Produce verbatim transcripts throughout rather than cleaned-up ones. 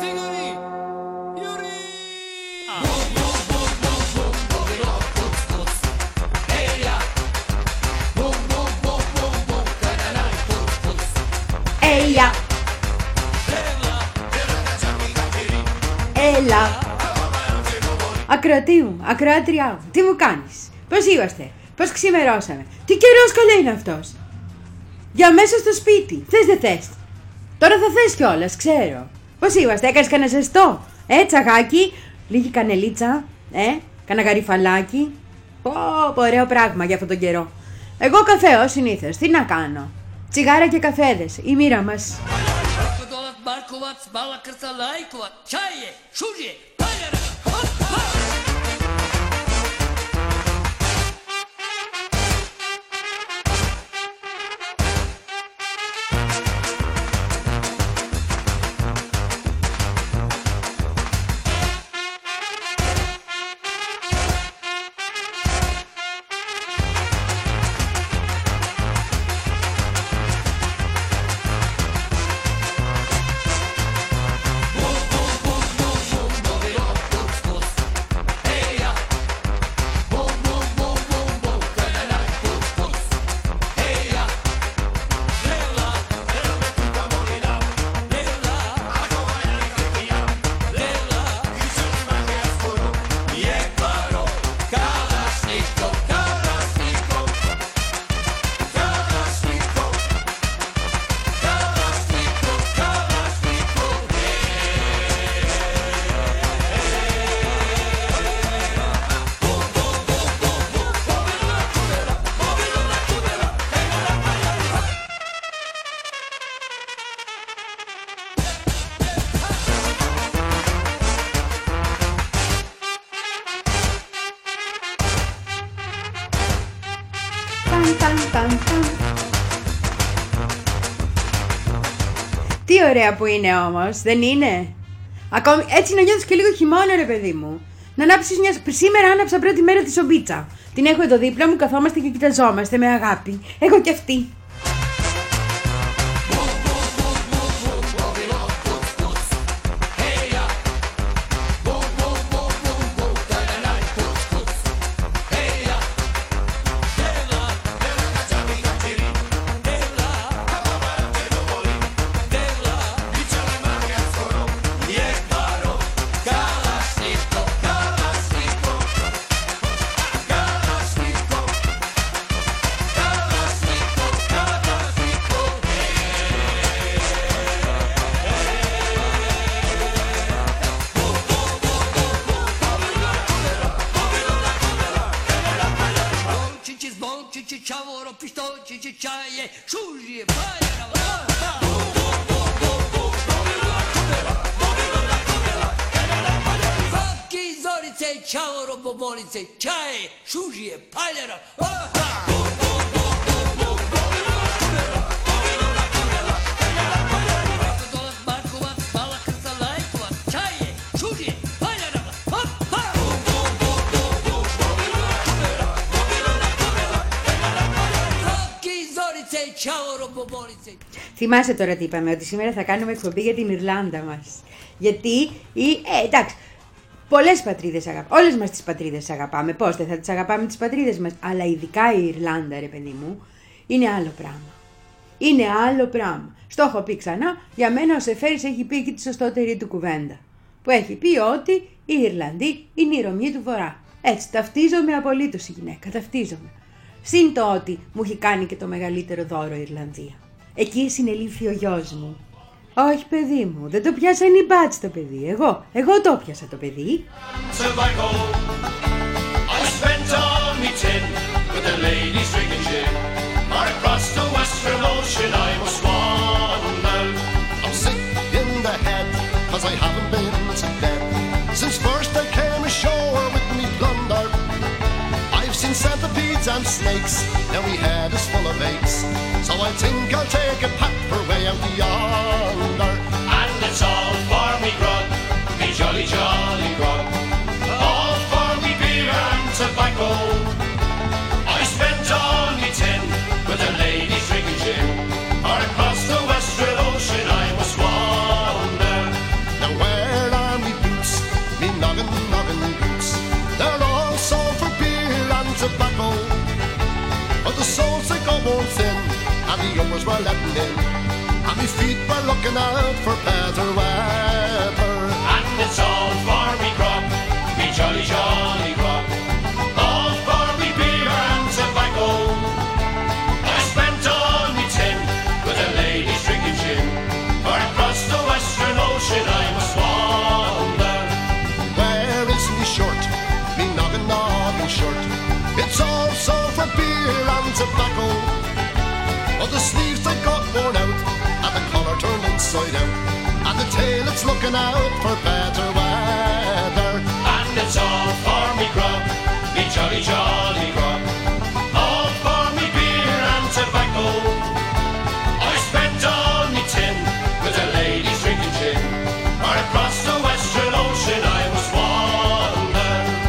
Έλα. Έλα. Ακροατή μου, ακροάτριά μου, τι μου κάνεις? Πώς είμαστε? Πώς ξημερώσαμε? Τι καιρός καλά είναι αυτός? Για μέσα στο σπίτι, θες δεν θες? Τώρα θα θες κιόλας, ξέρω. Πώς είμαστε, έκανες κανένα ζεστό? Ε, τσαγάκι, λίγη κανελίτσα, ε, κανένα γαριφαλάκι. Πω, πω, ωραίο πράγμα για αυτόν τον καιρό. Εγώ καφέ, ως συνήθως, τι να κάνω? Τσιγάρα και καφέδες, η μοίρα μας. Τι ωραία που είναι όμως, δεν είναι? Ακόμη έτσι να νιώθεις και λίγο χειμώνα, ρε παιδί μου. Να ανάψεις μια... Σήμερα άναψα πρώτη μέρα τη σομπίτσα. Την έχω εδώ δίπλα μου, καθόμαστε και κοιταζόμαστε με αγάπη. Εγώ κι αυτή. Θυμάσαι τώρα τι είπαμε, ότι σήμερα θα κάνουμε εκπομπή για την Ιρλάνδα μας. Γιατί, η, ε, εντάξει, πολλές πατρίδες αγαπάμε, όλες μας τις πατρίδες αγαπάμε, πώς δεν θα τις αγαπάμε τις πατρίδες μας, αλλά ειδικά η Ιρλάνδα, ρε παιδί μου, είναι άλλο πράγμα. Είναι άλλο πράγμα. Στο έχω πει ξανά, για μένα ο Σεφέρης έχει πει εκεί τη σωστότερη του κουβέντα. Που έχει πει ότι οι Ιρλανδοί είναι η Ρωμιοί του Βορρά. Έτσι, ταυτίζομαι απολύτως η γυναίκα, ταυτίζομαι. Συν το ότι μου έχει κάνει και το μεγαλύτερο δώρο η Ιρλανδία. Εκεί συνελήφθη ο γιος μου. Όχι παιδί μου, δεν το πιάσανε οι μπάτς το παιδί. Εγώ, εγώ το πιάσα το παιδί. And snakes, now we head is full of aches. So I think I'll take a pack for way out yonder. And it's all for me grog, me jolly jolly grog. All for me beer and tobacco. I spent all me tin with the ladies drinking gin. Or across the western ocean I must wander. Now where we're looking out for better weather. And it's all for me grub, me jolly jolly grub, all for me beer and tobacco. I spent all me tin with a lady's drinking gin, for across the western ocean I must wander. Where is me shirt, me noggin noggin shirt? It's also for beer and tobacco. Oh, the sleeves they got worn out, and the collar turned inside out, and the tail it's looking out for better weather. And it's all for me grub, me jolly jolly grub, all for me beer and tobacco. I spent all me tin with a lady's drinking gin, or across the western ocean I must wander.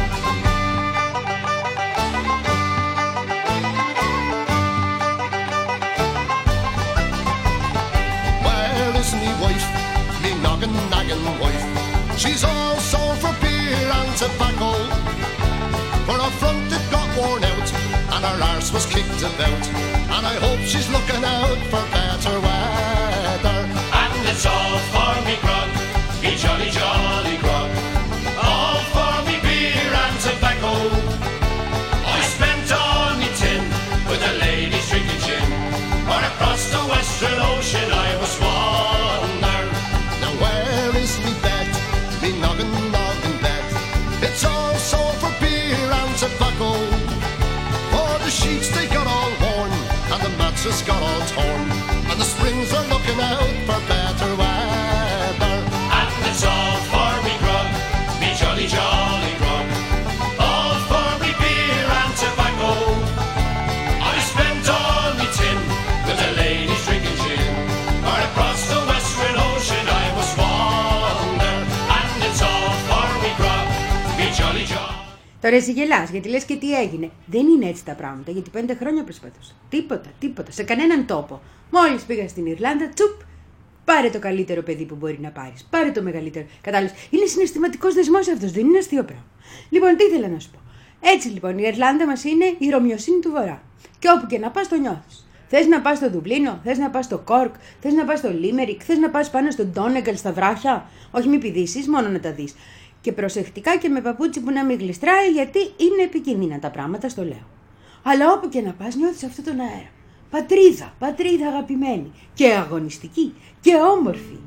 Where is me wife, me noggin naggin wife? She's also for beer and tobacco. For her front it got worn out, and her arse was kicked about, and I hope she's looking out for better weather. And it's all for me grub, me jolly jolly grub, all for me beer and tobacco. I spent all me tin with a lady's drinking gin, or across the western ocean I must wander. Now where is me bed, me noggin noggin bed? It's also for beer and tobacco. For the sheets they got all worn, and the mattress got all torn, and the springs are looking out for better weather. And it's all for me grub, me jolly jolly grub, all for me beer and tobacco. I spent all me tin with a lady's drinking gin, or across the western ocean I must wander. And it's all for me grub, me jolly jolly. Τώρα εσύ γελάς, γιατί λες και τι έγινε. Δεν είναι έτσι τα πράγματα, γιατί πέντε χρόνια προσπαθούσα. Τίποτα, τίποτα, σε κανέναν τόπο. Μόλις πήγα στην Ιρλάνδα, τσουπ, πάρε το καλύτερο παιδί που μπορεί να πάρεις. Πάρε το μεγαλύτερο. Κατάλαβες, είναι συναισθηματικός δεσμός αυτός, δεν είναι αστείο πράγμα. Λοιπόν, τι ήθελα να σου πω. Έτσι λοιπόν, η Ιρλάνδα μας είναι η Ρωμιοσύνη του Βορρά. Και όπου και να πας το νιώθεις. Θες να πας στο Δουβλίνο, θες να πας στο Κόρκ, θες να πας στο Λίμερικ, θες να πας πάνω στο Ντόνεγκαλ στα βράχια. Όχι μη πηδήσεις, μόνο να τα δεις. Και προσεκτικά και με παπούτσι που να μην γλιστράει, γιατί είναι επικίνδυνα τα πράγματα, στο λέω. Αλλά όπου και να πας νιώθεις αυτόν τον αέρα. Πατρίδα, πατρίδα αγαπημένη και αγωνιστική και όμορφη.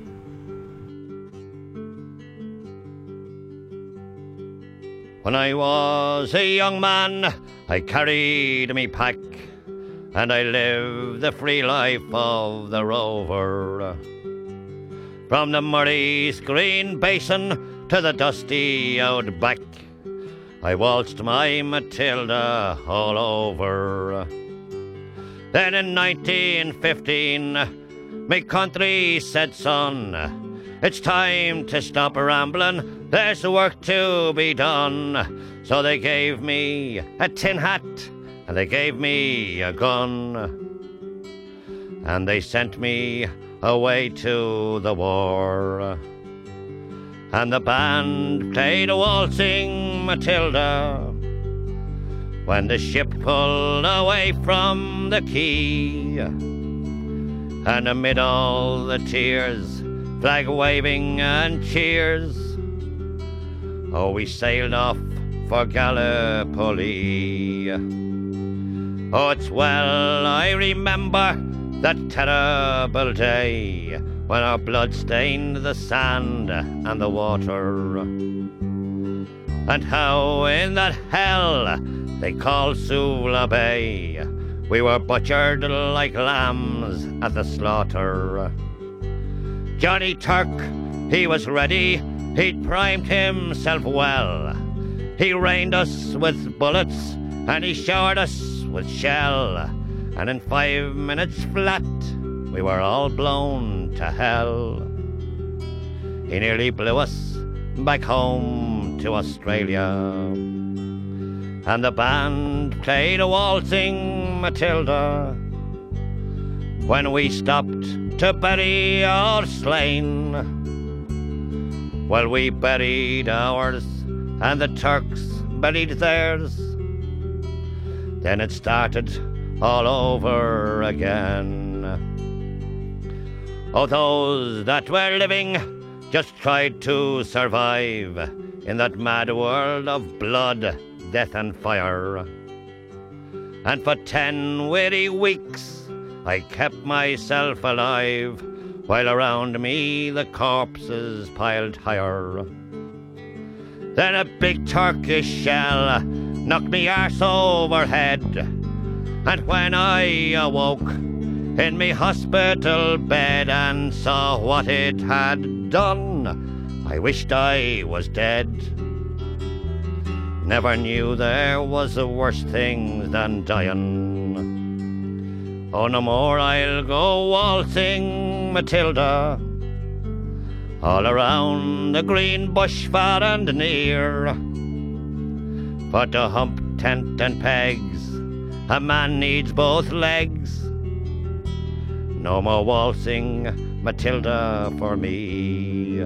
When I was a young man, I carried me pack, and I lived the free life of the rover. From the Murray's green basin to the dusty outback, I waltzed my Matilda all over. Then in nineteen fifteen, me country said, son, it's time to stop rambling, there's work to be done. So they gave me a tin hat, and they gave me a gun, and they sent me away to the war. And the band played a waltzing Matilda when the ship pulled away from the quay, and amid all the tears, flag waving and cheers, oh, we sailed off for Gallipoli. Oh, it's well I remember that terrible day when our blood stained the sand and the water, and how in that hell they called Suvla Bay we were butchered like lambs at the slaughter. Johnny Turk, he was ready, he'd primed himself well. He rained us with bullets and he showered us with shell, and in five minutes flat we were all blown to hell. He nearly blew us back home to Australia, and the band played a waltzing Matilda when we stopped to bury our slain. Well, we buried ours and the Turks buried theirs. Then it started all over again. Oh, those that were living just tried to survive in that mad world of blood, death and fire. And for ten weary weeks I kept myself alive, while around me the corpses piled higher. Then a big Turkish shell knocked me arse overhead, and when I awoke in me hospital bed and saw what it had done, I wished I was dead. Never knew there was a worse thing than dying. Oh, no more I'll go waltzing Matilda all around the green bush far and near. For to hump tent and pegs, a man needs both legs. No more waltzing Matilda for me.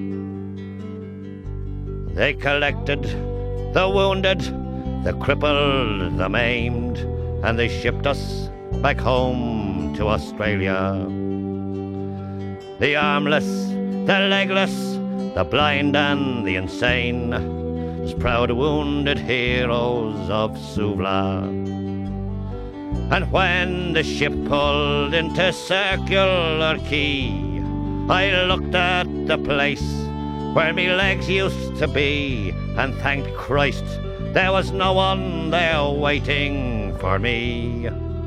They collected the wounded, the crippled, the maimed, and they shipped us back home to Australia. The armless, the legless, the blind and the insane, as proud wounded heroes of Suvla. And when the ship pulled into Circular Quay, I looked at the place where me legs used to be, and thanked Christ there was no one there waiting for me.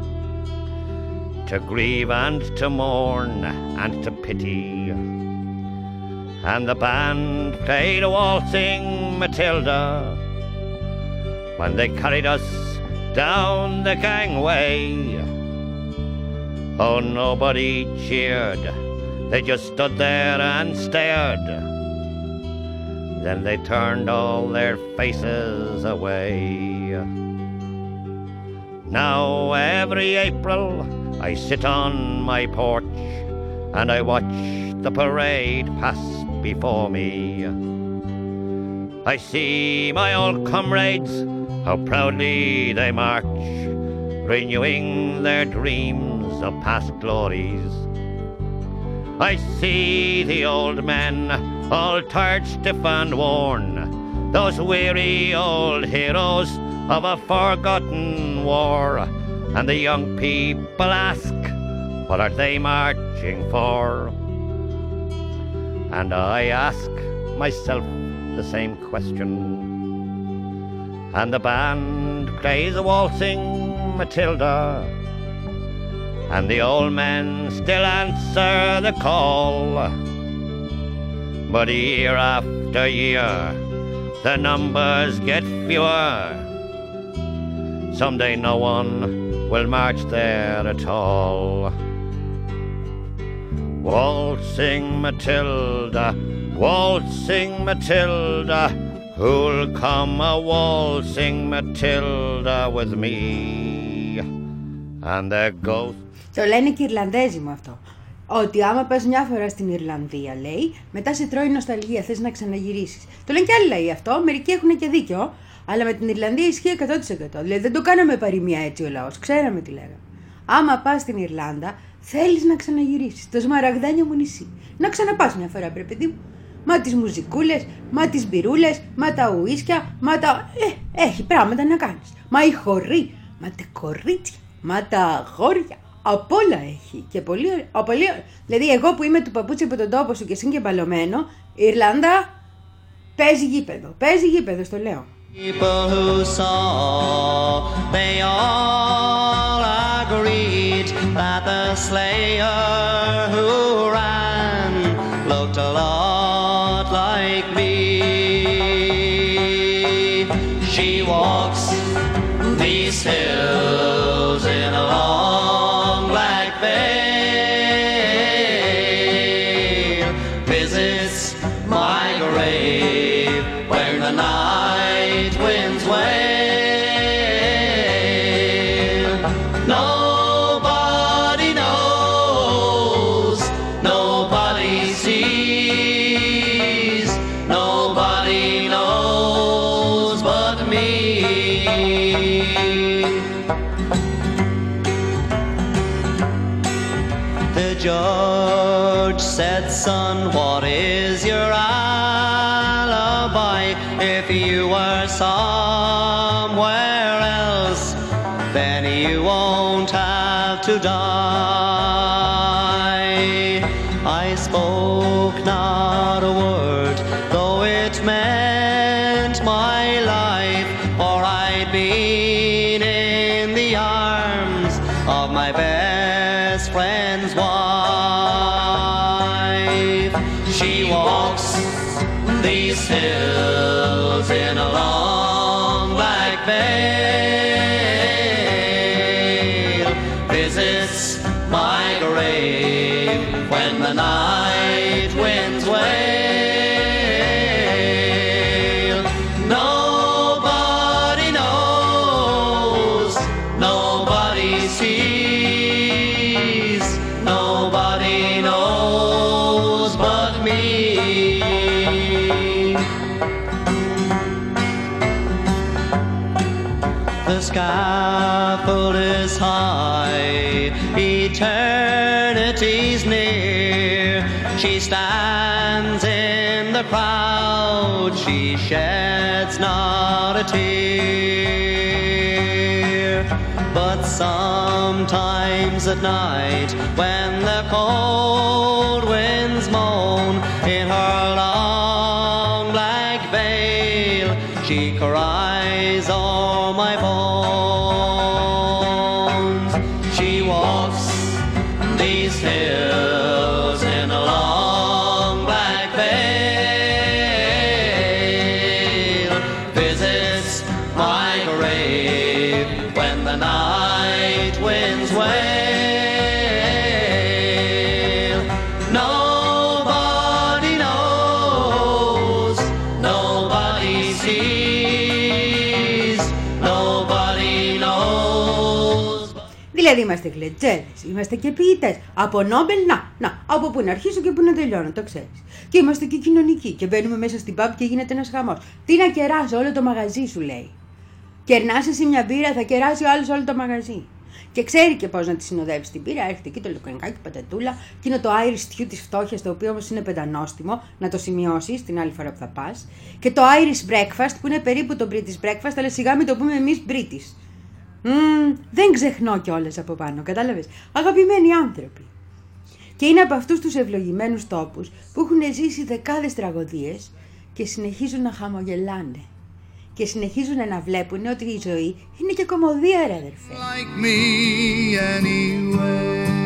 To grieve and to mourn and to pity. And the band played Waltzing Matilda when they carried us down the gangway. Oh, nobody cheered, they just stood there and stared. Then they turned all their faces away. Now every April I sit on my porch and I watch the parade pass before me. I see my old comrades, how proudly they march, renewing their dreams of past glories. I see the old men, all tired, stiff and worn, those weary old heroes of a forgotten war. And the young people ask, what are they marching for? And I ask myself the same question. And the band plays a Waltzing Matilda, and the old men still answer the call. But year after year, the numbers get fewer. Someday no one will march there at all. Waltzing Matilda, waltzing Matilda, who'll come a waltzing Matilda with me? And there goes. Το λένε και οι Ιρλανδέζοι μου αυτό. Ότι άμα πας μια φορά στην Ιρλανδία, λέει, μετά σε τρώει νοσταλγία, θες να ξαναγυρίσεις. Το λένε και άλλοι λαοί αυτό, μερικοί έχουν και δίκιο, αλλά με την Ιρλανδία ισχύει εκατό τοις εκατό. Δηλαδή δεν το κάναμε παροιμία έτσι ο λαός, ξέραμε τι λέγαμε. Άμα πας στην Ιρλάνδα, θέλεις να ξαναγυρίσεις. Το σμαραγδάνιο μου νησί. Να ξαναπάς μια φορά, πρέπει παιδί μου. Μα τις μουζικούλες, μα τις μπυρούλες, μα τα ουίσκια, μα τα. Ε, έχει πράγματα να κάνεις. Μα οι χοροί, μα τα κορίτσια, μα τα αγόρια. Απ' όλα έχει και πολύ ωραία. Πολύ... Δηλαδή, εγώ που είμαι του παπούτσι από τον τόπο σου και εσύ και μπαλωμένο, η Ιρλάνδα παίζει γήπεδο. Παίζει γήπεδο, στο λέω. People who saw, they all agreed that the slayer who ran looked a lot like me. She walks these hills in a long black veil, visits my grave where the night winds wail. Nobody knows, nobody sees, nobody knows but me. son, what is your alibi? If you were somewhere else, then you won't have to die. I spoke not a word, though it meant my life, or I'd been in the arms of my best friend's wife. She walks these hills in a long black veil, visits my grave when the night winds wail. Nobody knows, nobody sees, nobody knows but me. The scaffold is high, eternity's near. She stands in the crowd, she sheds not a tear. But sometimes at night, when the cold winds moan in her long black veil, she cries o'er my bones. She walks these hills in a long black veil, visits my grave when the night winds wail. Nobody knows, nobody sees, nobody knows. Δηλαδή είμαστε γλετζέρες, είμαστε και ποιητές. Από Νόμπελ, να, να, από πού να αρχίσω και πού να τελειώνω, το ξέρεις. Και είμαστε και κοινωνικοί και μπαίνουμε μέσα στην pub και γίνεται ένας χαμός. Τι να κεράσω, όλο το μαγαζί σου λέει. Κερνάς εσύ μια μπύρα, θα κεράσει ο άλλος όλο το μαγαζί. Και ξέρει και πώς να τη συνοδεύσει την μπύρα. Έρχεται εκεί το λουκανικάκι, πατατούλα, και είναι το Irish stew της φτώχειας, το οποίο όμως είναι πεντανόστιμο, να το σημειώσεις την άλλη φορά που θα πας. Και το Irish breakfast, που είναι περίπου το British breakfast, αλλά σιγά μην το πούμε εμείς British. Mm, δεν ξεχνώ κιόλας από πάνω, κατάλαβες. Αγαπημένοι άνθρωποι. Και είναι από αυτούς τους ευλογημένους τόπους που έχουν ζήσει δεκάδες τραγωδίες και συνεχίζουν να χαμογελάνε. Και συνεχίζουν να βλέπουν ότι η ζωή είναι και κωμωδία, ρε αδερφέ. Like me anyway.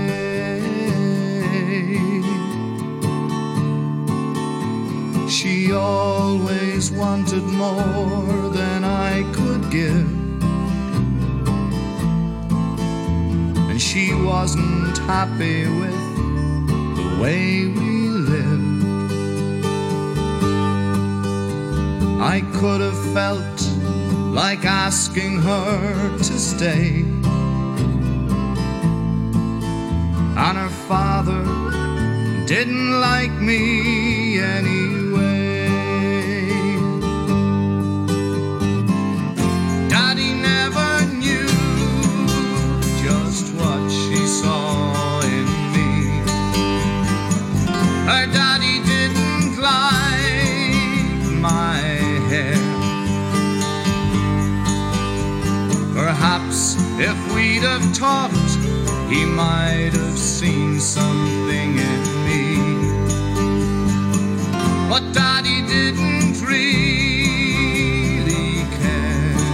She always wanted more than I could give, and she wasn't happy with the way we lived. I could have felt like asking her to stay, and her father didn't like me anyway. Daddy never knew just what she saw in me. Her daddy didn't like my hair. Perhaps if we'd have talked, he might have seen something in me. But Daddy didn't really care.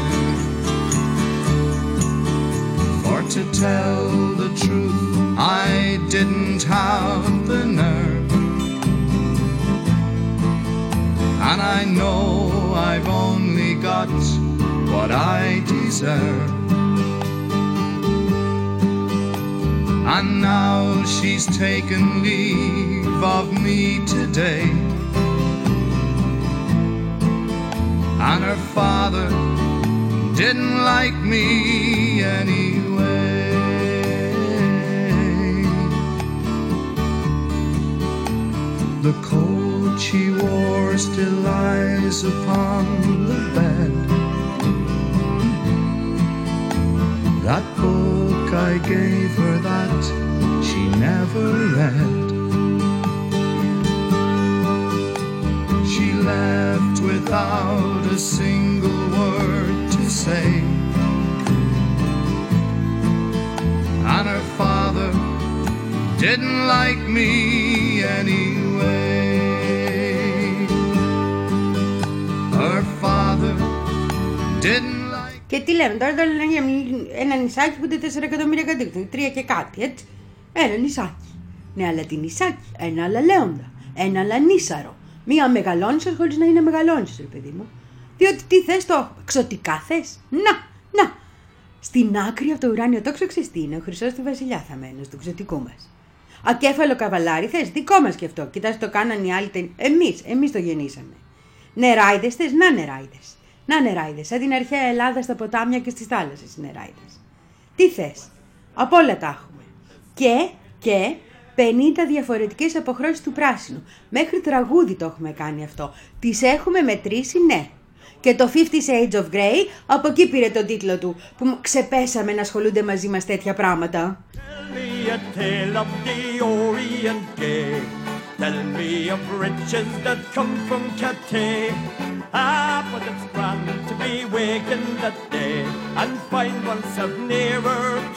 For to tell the truth, I didn't have the nerve, and I know I've only got what I deserve. And now she's taken leave of me today, and her father didn't like me anyway. The coat she wore still lies upon the bed. That book I gave her that she never read. left without a single word to say. And her father didn't like me anyway. Her father didn't like... Και τι λέμε τώρα, τώρα λένε για ένα νησάκι που είναι τέσσερα εκατομμύρια κατοίκους, τρία και κάτι, έτσι. Ένα νησάκι. Ναι, αλλά τι νησάκι, ένα άλλα λέοντα, ένα άλλα νήσαρο. Μία μεγαλόνισσας χωρίς να είναι μεγαλόνισσας, ρε παιδί μου. Διότι τι θες, το εξωτικά θες. Να, να. Στην άκρη από το ουράνιο τόξο ξέρεις τι είναι, ο Χρυσός του Βασιλιά θα μένει, στο εξωτικό μας. Ακέφαλο καβαλάρι θες, δικό μας και αυτό. Κοιτάς, το κάνανε οι άλλοι, εμείς, εμείς το γεννήσαμε. Νεράιδες θες, να νεράιδες. Να νεράιδες, σαν την αρχαία Ελλάδα στα ποτάμια και στις θάλασσες νεράιδες. Τι θες, απ' όλα τα έχουμε. Και, και, πενήντα διαφορετικές αποχρώσεις του πράσινου. Μέχρι τραγούδι το έχουμε κάνει αυτό. Τις έχουμε μετρήσει, ναι. Και το Fifty Shades of Grey, από εκεί πήρε τον τίτλο του, που ξεπέσαμε να ασχολούνται μαζί μας τέτοια πράγματα. Tell me a tale of the Orient gay. Tell me of riches that come from Cathay. Ah, but it's grand to be waking that day and find oneself nearer to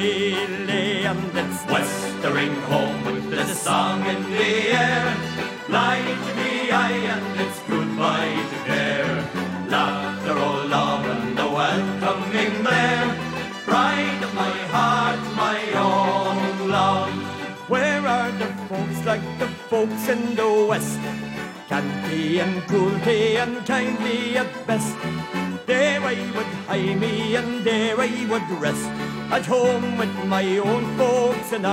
Islay. And it's westering home with the song in the air. Lie to the eye and it's goodbye to care. Laughter, oh love, and the welcoming there. Pride of my heart, my own love. Where are the folks like the folks in the West? Canty and cruelty and kindly at best. There I would hie me and there I would rest, at home with my own folks and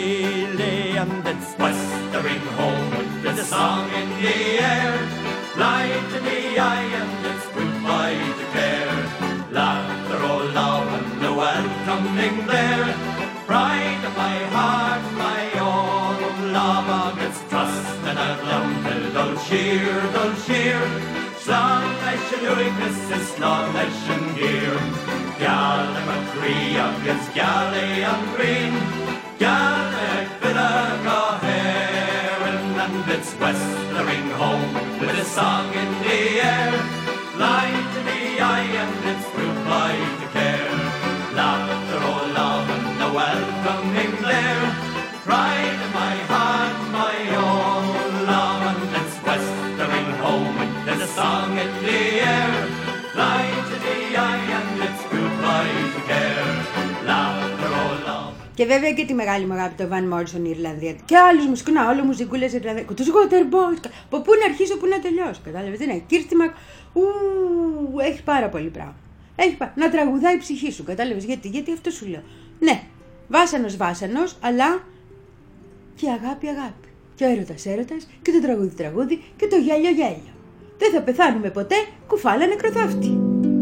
Islay. And it's westering home with the song in the air. Lie to the eye and it's goodbye to care. Laughter, oh love, and the welcoming there. Pride of my heart, my own love, against trust and a love till dull sheer, dull sheer. Slán leis an uignas is slán leis an gear. Gial am a cree against Gialé an green. Gial ag billag a heron, and it's westering home with a song in the air. Lie to the eye and it's goodbye to care. Laughter, oh love, and the welcoming there. Pride of my heart, my own love, and it's westering home with a song in the air. Lie to the eye and it's goodbye to care. Laughter, oh love. Και βέβαια και τη μεγάλη μου αγάπη, το Van Morrison, η Ιρλανδία. Και άλλους μουσικούς, να, όλο μουσικούλες Ιρλανδία. Τους Waterboys. Από πού να αρχίσω, πού να τελειώσω. Κατάλαβες, δεν είναι. Κίρτιμα, ου, έχει πάρα πολύ πράγμα. Έχει πά... Να τραγουδάει η ψυχή σου, κατάλαβες, γιατί, γιατί αυτό σου λέω. Ναι, βάσανος βάσανος, αλλά και αγάπη αγάπη. Και έρωτας έρωτας, και το τραγούδι τραγούδι, και το γέλιο γέλιο. Δεν θα πεθάνουμε ποτέ, κουφάλα νεκροθάφτη.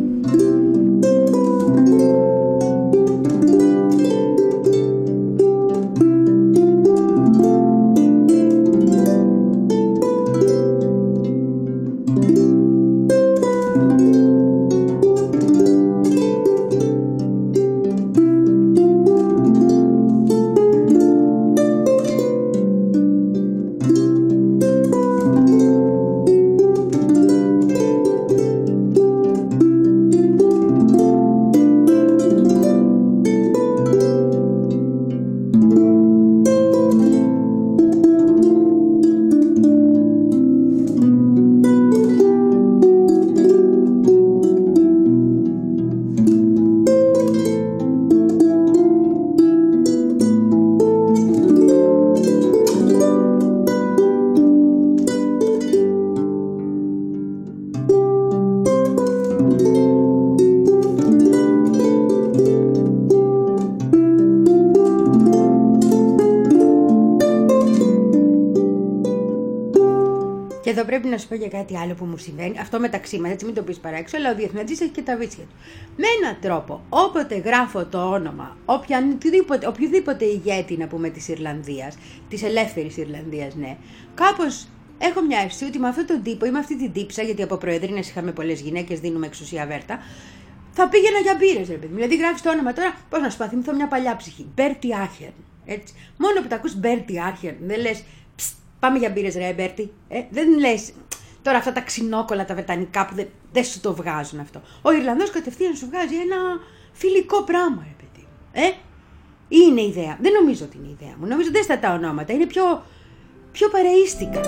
Και εδώ πρέπει να σου πω για κάτι άλλο που μου συμβαίνει. Αυτό μεταξύ μας, έτσι μην το πεις παράξω, αλλά ο διεθνής έχει και τα βίτσια του. Με έναν τρόπο, όποτε γράφω το όνομα οποιοδήποτε, οποιοδήποτε ηγέτη, να πούμε, της Ιρλανδίας, της ελεύθερης Ιρλανδίας, ναι, κάπως έχω μια αίσθηση ότι με αυτόν τον τύπο ή με αυτή την τύψα, γιατί από προεδρίνες είχαμε πολλές γυναίκες, δίνουμε εξουσία βέρτα, θα πήγαινα για μπύρες, ρε παιδί. Δηλαδή γράφεις το όνομα τώρα, πώς να σου παθυμηθώ μια παλιά ψυχή. Μπέρτι Άχερν. Έτσι. Μόνο που τα ακούς Μπέρτι Άχερν, δεν λες πάμε για μπύρες ρε Μπέρτι. Ε, δεν λες Τώρα αυτά τα ξινόκολα, τα βρετανικά που δεν, δεν σου το βγάζουν αυτό. Ο Ιρλανδός κατευθείαν σου βγάζει ένα φιλικό πράγμα, ρε παιδί. Ε, ή είναι ιδέα. Δεν νομίζω ότι είναι ιδέα μου. Νομίζω ότι δεν στα τα ονόματα. Είναι πιο, πιο παρεΐστικα.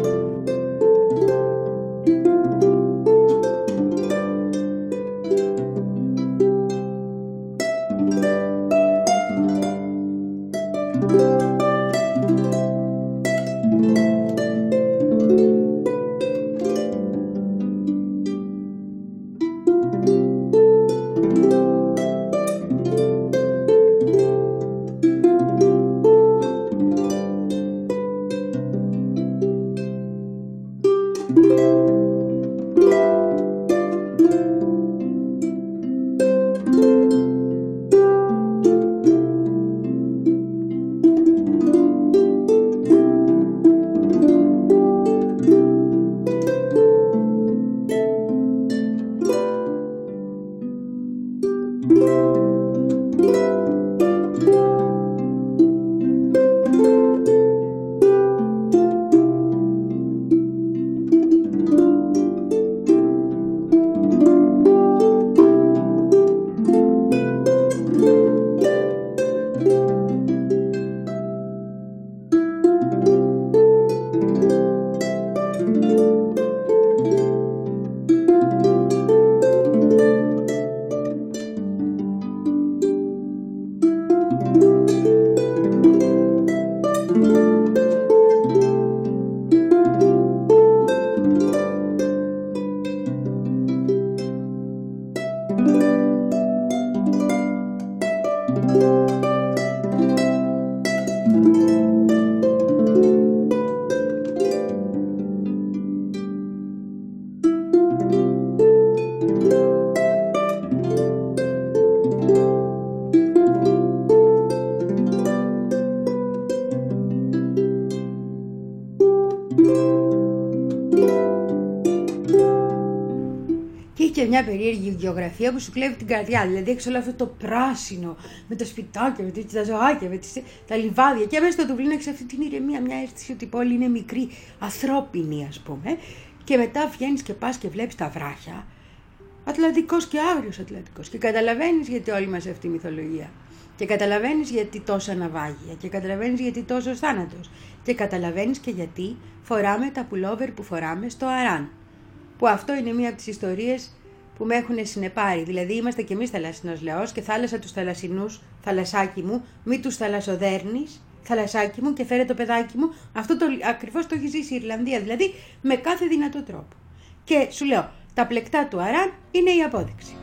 Και μια περίεργη γεωγραφία που σου κλέβει την καρδιά. Δηλαδή έχεις όλο αυτό το πράσινο με τα σπιτάκια, με τα ζωάκια, με τις, τα λιβάδια. Και μέσα στο Δουβλίνο έχεις αυτή την ηρεμία, μια αίσθηση ότι η πόλη είναι μικρή, ανθρώπινη ας πούμε. Και μετά βγαίνεις και πας και βλέπεις τα βράχια. Ατλαντικός και άγριος Ατλαντικός. Και καταλαβαίνεις γιατί όλη μας αυτή η μυθολογία. Και καταλαβαίνεις γιατί τόσα ναυάγια. Και καταλαβαίνεις γιατί τόσος θάνατος. Και καταλαβαίνεις και γιατί φοράμε τα πουλόβερ που φοράμε στο Αράν. Που αυτό είναι μία από τις ιστορίες που με έχουν συνεπάρει. Δηλαδή είμαστε κι εμείς θαλασσινός λαός και θάλασσα τους θαλασσινούς, θαλασσάκι μου, μη τους θαλασσοδέρνεις, θαλασσάκι μου και φέρε το παιδάκι μου. Αυτό το, ακριβώς το έχει ζήσει η Ιρλανδία, δηλαδή με κάθε δυνατό τρόπο. Και σου λέω, τα πλεκτά του Αράν είναι η απόδειξη.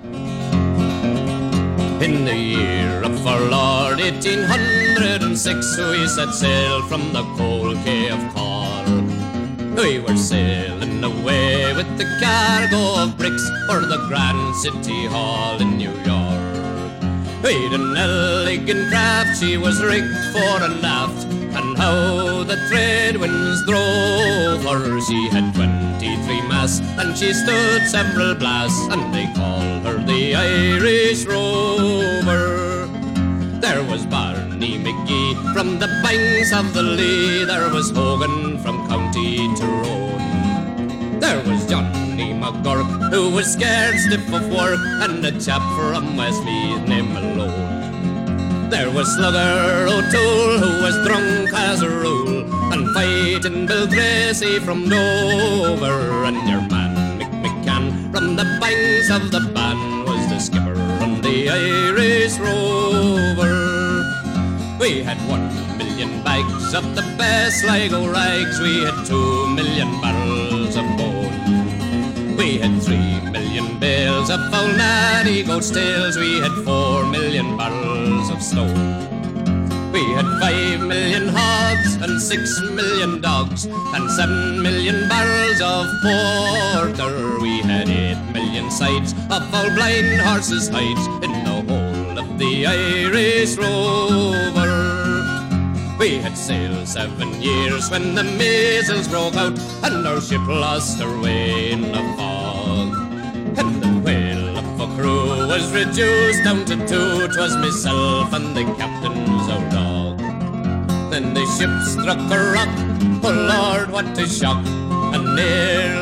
In the year of our Lord eighteen oh six we set sail from the cold Quay of Cork. We were sailing away with the cargo of bricks for the Grand City Hall in New York. We'd an elegant craft, she was rigged fore and aft, and how the trade winds drove her. She had twenty-three masts, and she stood several blasts, and they called her the Irish Rover. There was Barney McGee from the banks of the Lee, there was Hogan from County Tyrone. There was Johnny McGurk, who was scared stiff of work, and a chap from Westmeath named Malone. There was Slugger O'Toole, who was drunk as a rule, and fighting Bill Tracy from Dover, and your man Mick McCann from the banks of the Bann was the skipper on the Irish Rover. We had one million bags of the best Sligo rags, we had two million barrels of bone. We had three million bales of foul natty goat's tails, we had four million barrels of stone. We had five million hogs and six million dogs, and seven million barrels of porter. We had eight million sides of foul blind horses' hides in the whole of the Irish Rover. We had sailed seven years when the measles broke out, and our ship lost her way in a fog. And the whale of a crew was reduced down to two, 'twas myself and the captain's old dog. Then the ship struck a rock, oh Lord, what a shock, and nearly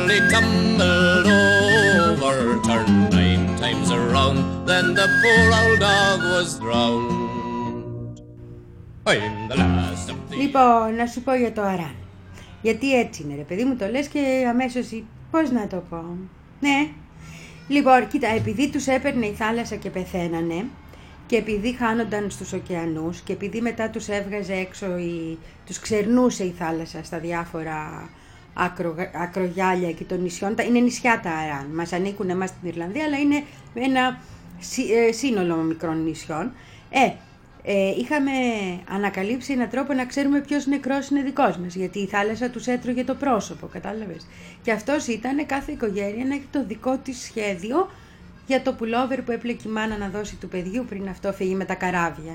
nearly tumbled over, turned nine times around, then the poor old dog was drowned. I'm the last of the... Λοιπόν, να σου πω για το Αράν. Γιατί έτσι είναι ρε παιδί μου, το λες και αμέσως, πώς να το πω. Ναι. Λοιπόν, κοίτα, επειδή τους έπαιρνε η θάλασσα και πεθαίνανε, και επειδή χάνονταν στους ωκεανούς, και επειδή μετά τους έβγαζε έξω, η... τους ξερνούσε η θάλασσα στα διάφορα ακρο... ακρογιάλια και των νησιών. Είναι νησιά τα Αράν, μας ανήκουν εμάς στην Ιρλανδία, αλλά είναι ένα σύνολο μικρών νησιών. Ε, Ε, είχαμε ανακαλύψει έναν τρόπο να ξέρουμε ποιος νεκρός είναι δικός μας, γιατί η θάλασσα τους έτρωγε το πρόσωπο, κατάλαβες. Και αυτός ήταν κάθε οικογένεια να έχει το δικό της σχέδιο για το πουλόβερ που έπλεκε η μάνα να δώσει του παιδιού πριν αυτό φύγει με τα καράβια.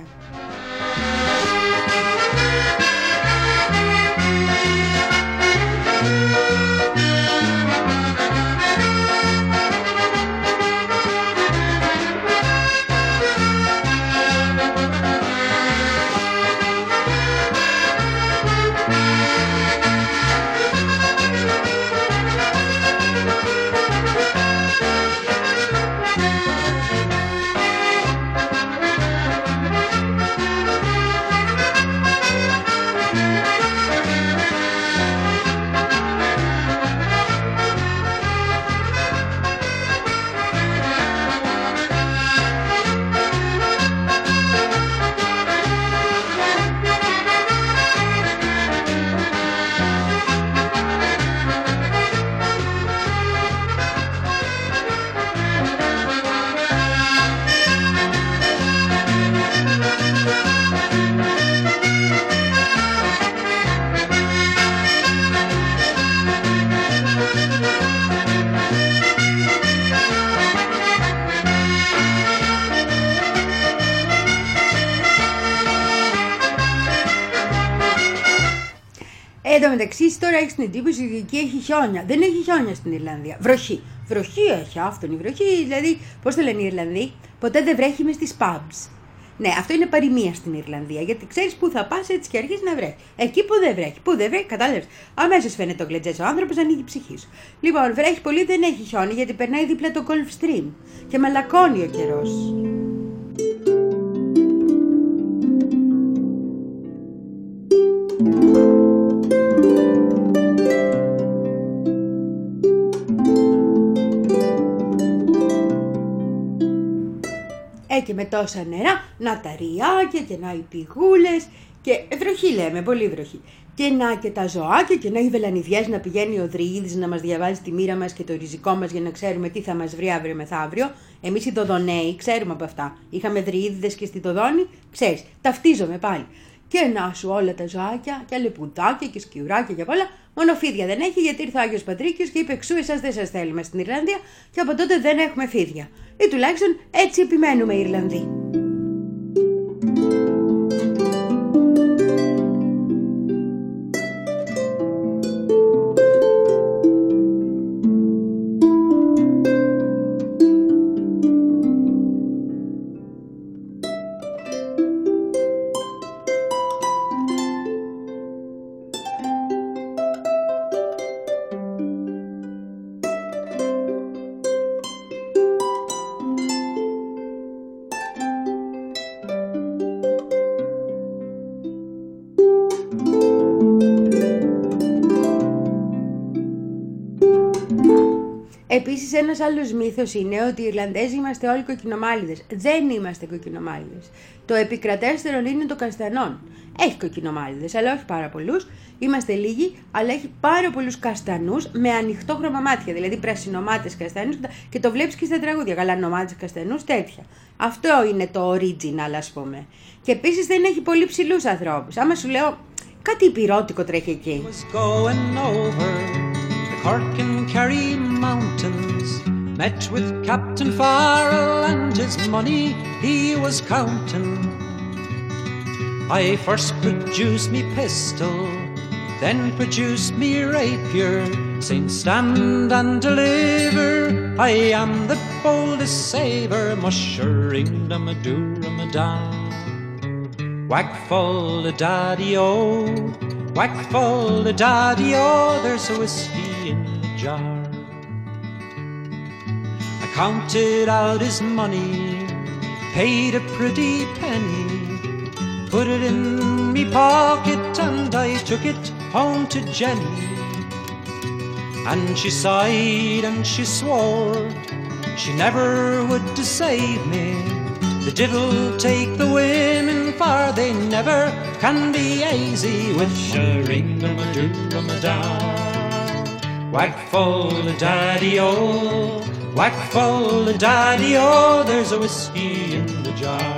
Εν τω μεταξύ, τώρα έχει την εντύπωση ότι εκεί έχει χιόνια. Δεν έχει χιόνια στην Ιρλανδία. Βροχή. Βροχή έχει, αυτό είναι η βροχή. Δηλαδή, πώς το λένε οι Ιρλανδοί, ποτέ δεν βρέχει μες στις pubs. Ναι, αυτό είναι παροιμία στην Ιρλανδία. Γιατί ξέρεις πού θα πας, έτσι και αρχίζει να βρέχει. Εκεί που δεν βρέχει. Πού δεν βρέχει, κατάλαβες. Αμέσως φαίνεται ο γλεντζές ο άνθρωπος, ανοίγει η ψυχή σου. Λοιπόν, βρέχει πολύ, δεν έχει χιόνι, γιατί περνάει δίπλα το Gulf Stream. Και μαλακώνει ο καιρός. Ε, και με τόσα νερά, να τα ριάκια και να οι πηγούλες και βροχή λέμε, πολύ βροχή. Και να και τα ζωάκια και να οι βελανιδιές, να πηγαίνει ο Δριίδης να μας διαβάζει τη μοίρα μας και το ριζικό μας για να ξέρουμε τι θα μας βρει αύριο μεθαύριο. Εμείς οι Δοδονέοι ξέρουμε από αυτά. Είχαμε Δριίδιδες και στη Δοδόνη, ξέρεις, ταυτίζομαι πάλι. Και να σου όλα τα ζωάκια και αλεπουδάκια και σκιουράκια και απ' όλα. Μόνο φίδια δεν έχει, γιατί ήρθε ο Άγιος Πατρίκιος και είπε εξού εσάς δεν σας θέλουμε στην Ιρλανδία και από τότε δεν έχουμε φίδια. Ή τουλάχιστον έτσι επιμένουμε οι Ιρλανδοί. Επίσης, ένας άλλος μύθος είναι ότι οι Ιρλανδέζοι είμαστε όλοι κοκκινομάλιδες. Δεν είμαστε κοκκινομάλιδες. Το επικρατέστερο είναι το καστανόν. Έχει κοκκινομάλιδες, αλλά όχι πάρα πολλούς. Είμαστε λίγοι, αλλά έχει πάρα πολλούς καστανούς με ανοιχτόχρωμα μάτια. Δηλαδή πρασινομάτες καστανούς και το βλέπεις και στα τραγούδια. Γαλανομάτες καστανούς, τέτοια. Αυτό είναι το original, ας πούμε. Και επίσης δεν έχει πολύ ψηλούς ανθρώπους. Άμα σου λέω κάτι υπηρώτικο τρέχει εκεί. Cork and Kerry mountains, met with Captain Farrell and his money he was counting. I first produced me pistol, then produced me rapier, saying stand and deliver, I am the boldest saber, mushering-dum-a-doo-rum-a-da. Whack full the daddy-o, whack full the daddy-o, there's a whiskey in the jar. I counted out his money, paid a pretty penny, put it in me pocket and I took it home to Jenny. And she sighed and she swore she never would deceive me. The devil take the women, for they never can be easy with sh-ring-a-ma-doo-a-ma-da. Whack full of daddy-o, whack full of daddy-o, there's a whiskey in the jar.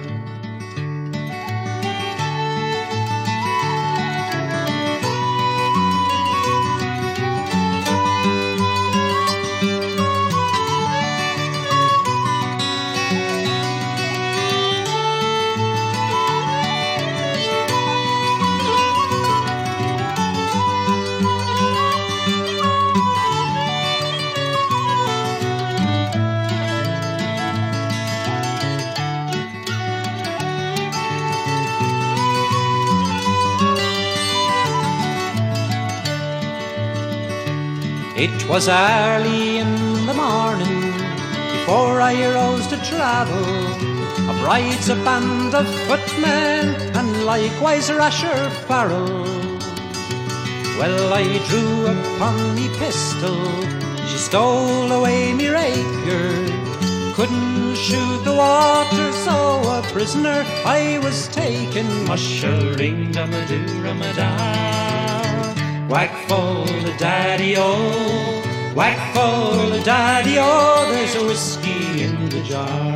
It was early in the morning, before I rose to travel. A bride's a band of footmen, and likewise Rasher Farrell. Well, I drew upon me pistol, she stole away me rapier. Couldn't shoot the water, so a prisoner I was taken. Mush-a-ring-a-ma-doo-a-ma-da. Whack full of daddy-o, whack full of daddy-o, there's a whiskey in the jar.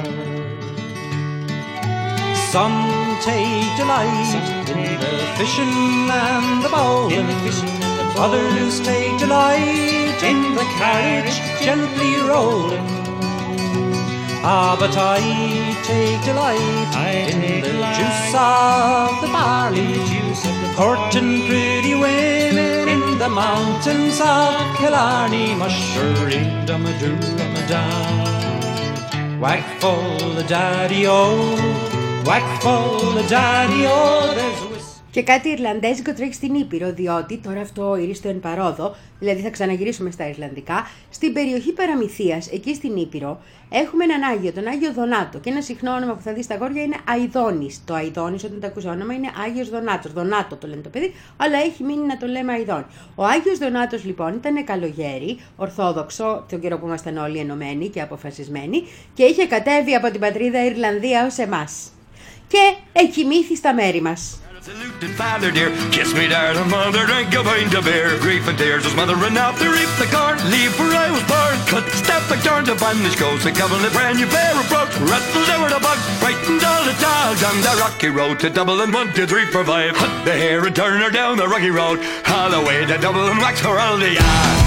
Some take delight in the fishing and the bowling, others take delight in the carriage gently rolling. Ah, but I take delight in the juice of the barley, courting pretty women in the mountains of Killarney. Mush-a-ring-a-ma-doo-a-ma-da. Whack full of daddy-o, whack full of daddy-o, there's a whiskey. Και κάτι Ιρλανδέζικο τρέχει στην Ήπειρο, διότι τώρα αυτό ηρίστο εν παρόδο, δηλαδή θα ξαναγυρίσουμε στα Ιρλανδικά, στην περιοχή Παραμυθίας, εκεί στην Ήπειρο, έχουμε έναν Άγιο, τον Άγιο Δονάτο. Και ένα συχνό όνομα που θα δει στα αγόρια είναι Αηδόνης. Το Αηδόνης, όταν το ακούσει όνομα, είναι Άγιος Δονάτος. Δονάτο το λένε το παιδί, αλλά έχει μείνει να το λέμε Αηδόνη. Ο Άγιος Δονάτος λοιπόν ήταν καλογέρι, ορθόδοξο, τον καιρό που ήμασταν όλοι ενωμένοι και αποφασισμένοι, και είχε κατέβει από την πατρίδα Ιρλανδία ως εμάς. Και εκοιμήθη στα μέρη μας. Saluted father dear, kiss me there, the mother drank a pint of beer. Grief and tears, his mother ran out to reap the corn. Leave where I was born, cut the step, I turned to banish coast. A couple of brand new pair of brogues, rattled over the bog, frightened all the dogs on the rocky road to Dublin. One, two, three, four, five. Cut the hair and turn her down the rocky road, all the way to Dublin, wax her all the yard.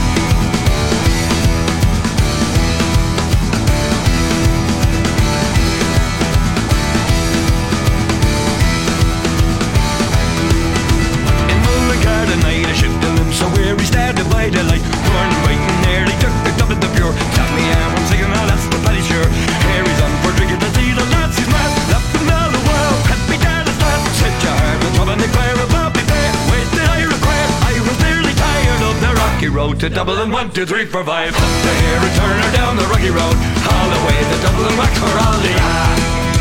So where he started by the light, born and white and nearly took the dub in the pure. Shot me arm, I'm singing, oh that's the bloody sure. Harry's on for drinking the sea, the lads he's mad. Left him all the world, cut me down the stand. Set your heart with trouble and inquire about me there. Wait did I require, I was nearly tired of the rocky road to Dublin. One, two, three, four, five. Cut the hair and turn her down the rocky road, all the way to Dublin, wax her all the yard.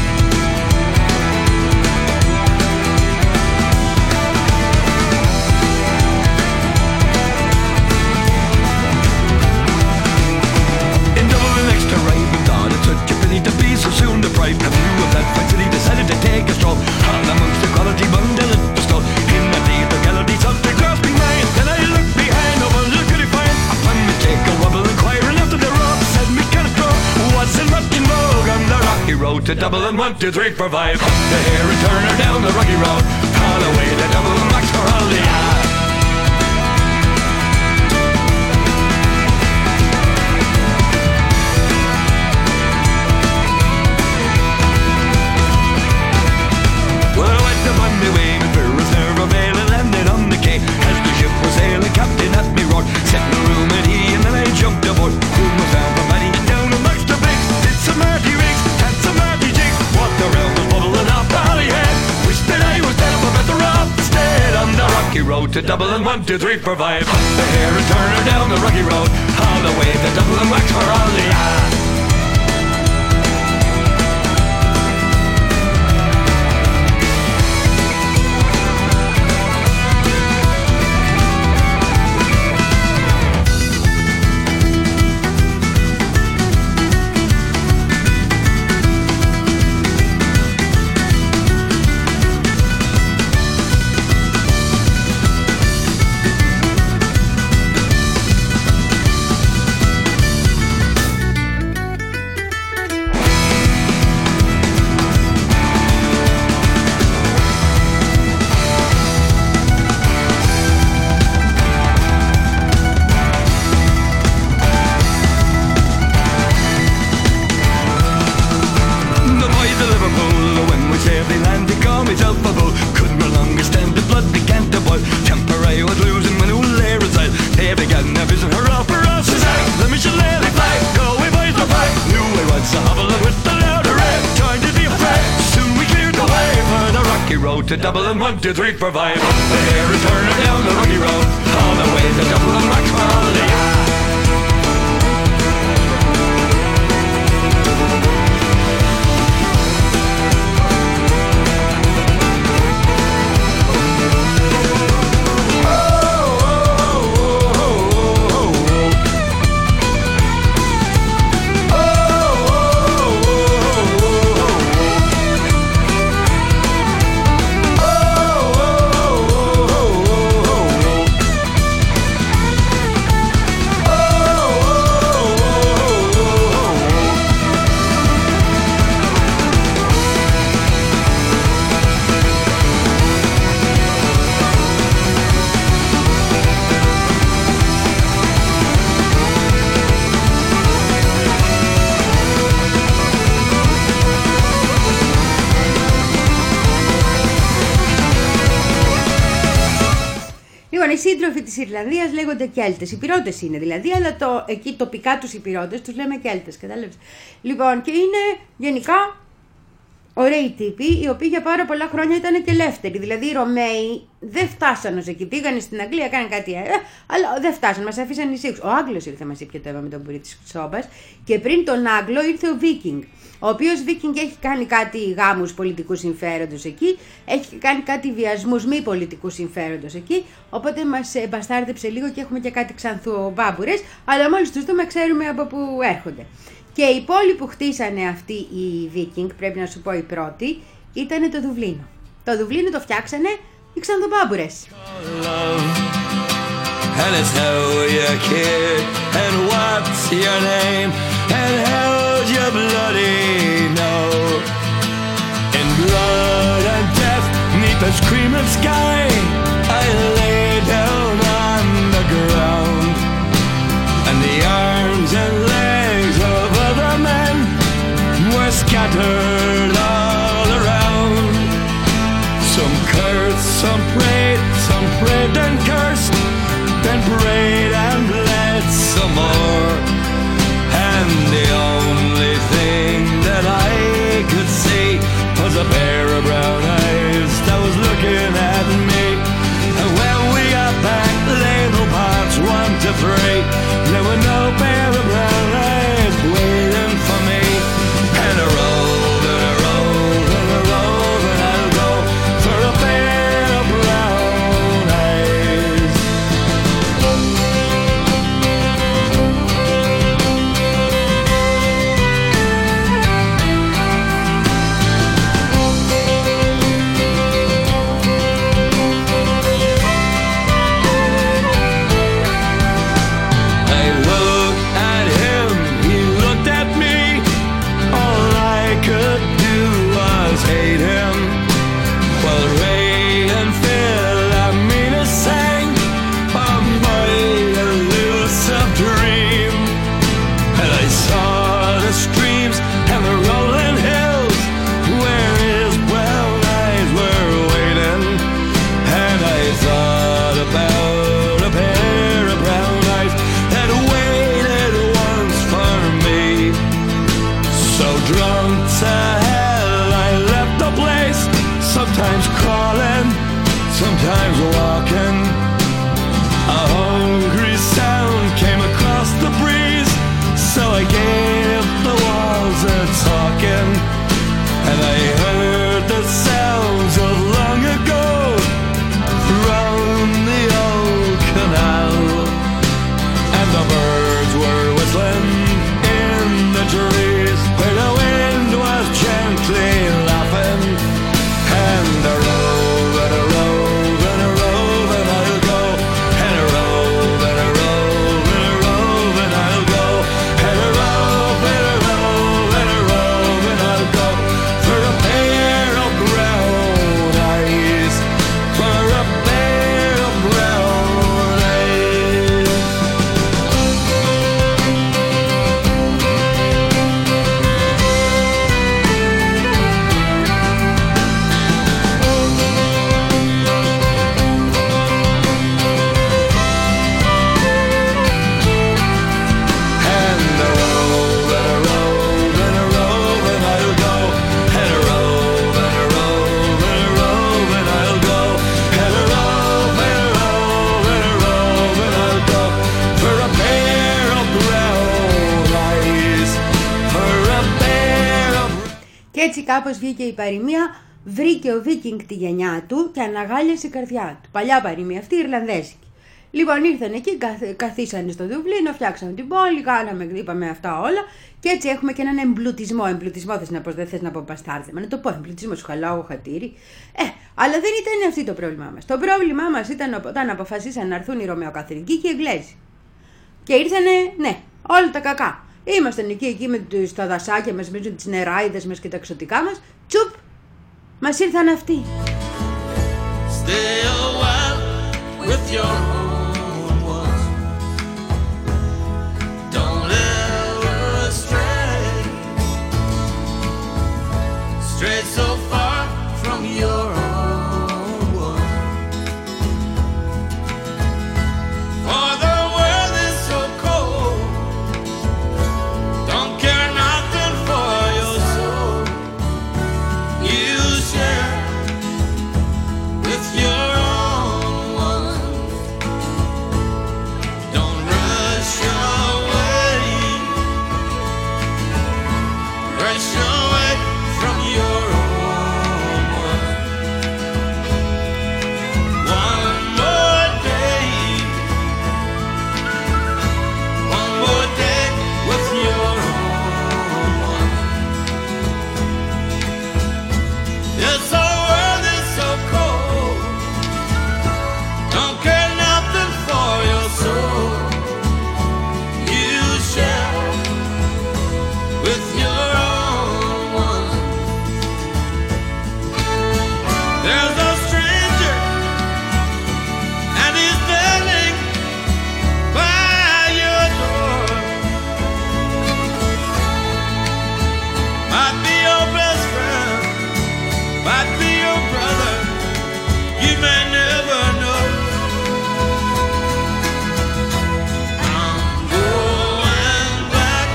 To be so soon deprived of you of that fact that he decided to take a stroll all amongst the quality bundle at the stall. In the deep locality, something grasping mine. Then I looked behind, oh well, look at it fine. Upon me take a wobble, inquiring after the road. Said me can't grow, what's in rocking vogue on the rocky road to Dublin. One, two, three, four, five. Up the hair and turn her down the rocky road, all the way to Dublin, max for all the yard. On my way, but there was never a bail and landed on the quay. As the ship was sailing, captain at me roared, set in the room at he, and then I jumped aboard. Room was down from Maddie down amongst the bigs. Did some marty rigs, had some marty jigs. Walked around was bubbling off the Holyhead. Wished that I was dead, but better off instead on the rocky road to Dublin, one, two, three for five. The hair is turning down the rocky road, all the way to Dublin, wax for all the ass. To Dublin, one, two, three, four, five. The hair is turning down the rocky road, all the way to Dublin, wax for all the ass. Οι σύντροφοι της Ιρλανδίας λέγονται Κέλτες. Οι Ηπειρώτες είναι δηλαδή, αλλά το, εκεί τοπικά τους Ηπειρώτες τους λέμε Κέλτες. Κατάλαβες. Λοιπόν, και είναι γενικά ωραίοι τύποι, οι οποίοι για πάρα πολλά χρόνια ήταν και ελεύθεροι. Δηλαδή οι Ρωμαίοι δεν φτάσαν ως εκεί. Πήγανε στην Αγγλία, κάναν κάτι, ε, αλλά δεν φτάσαν. Μας αφήσαν ησύχους. Ο Άγγλος ήρθε, μας είπε το έβα με τον πουρί της σόμπας. Και πριν τον Άγγλο ήρθε ο Βίκινγκ. Ο οποίος Βίκινγκ έχει κάνει κάτι γάμους πολιτικού συμφέροντος εκεί, έχει κάνει κάτι βιασμούς μη πολιτικού συμφέροντος εκεί, οπότε μας μπαστάρδεψε λίγο και έχουμε και κάτι ξανθουμπάμπουρες, αλλά μόλις τους δούμε ξέρουμε από πού έρχονται. Και η πόλη που χτίσανε αυτοί οι Βίκινγκ, πρέπει να σου πω η πρώτη, ήταν το Δουβλίνο. Το Δουβλίνο το φτιάξανε οι ξανθουμπάμπουρες. And it's how you kid, and what's your name, and how'd you bloody know? In blood and death, neath the screaming sky, I lay down on the ground, and the arms and legs of other men were scattered all around. Some cursed, some prayed, some prayed and cursed, then prayed and bled some more. And the only thing that I could see was a pair of brown eyes that was looking at me. Έτσι κάπως βγήκε η παροιμία, βρήκε ο Βίκινγκ τη γενιά του και αναγάλιασε η καρδιά του. Παλιά παροιμία αυτή, Ιρλανδέζικη. Λοιπόν, ήρθαν εκεί, καθ, καθίσανε στο Δουβλίνο, φτιάξαμε την πόλη, κάναμε, είπαμε αυτά όλα και έτσι έχουμε και έναν εμπλουτισμό. Εμπλουτισμό θες να πω, δεν θες να πω μπαστάρδεμα, να το πω εμπλουτισμό, σου χαλάω χατήρι. Ε, αλλά δεν ήταν αυτό το πρόβλημά μας. Το πρόβλημά μας ήταν όταν αποφασίσαν να έρθουν οι Ρωμαιοκαθολικοί και οι Εγγλέζοι. Και ήρθανε, ναι, όλα τα κακά. Ήμασταν εκεί, εκεί με τους, τα δασάκια μας, με τις νεράιδες μας και τα εξωτικά μας. Τσουπ, μας ήρθαν αυτοί. Stay a while with your own ones. Don't ever stray. Stray so far from your own one. For the world is so cold. Don't care nothing for your soul. You share with your own ones. Don't rush away. Rush away from your own ones. One more day. One more day with your own ones. This whole world is so cold. Don't care nothing for your soul. You share with your own ones. There's a stranger and he's standing by your door. Might be your best friend, might be your brother, you may never know. I'm going back,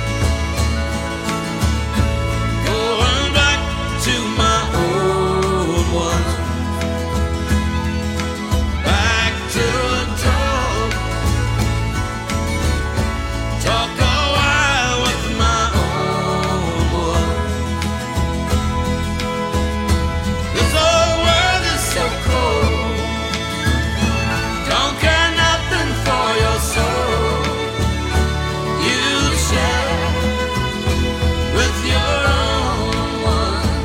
going back to my old ones. Back to talk, talk a while with my old ones. This whole world is so cold. Don't care nothing for your soul. You share with your own ones.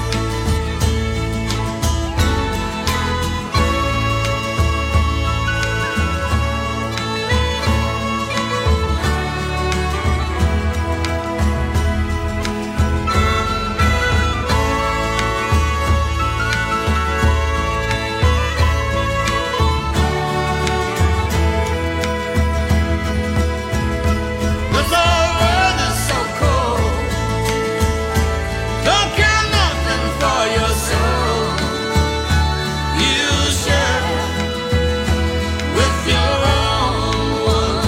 This whole world is so cold. Don't care nothing for your soul. You share with your own ones.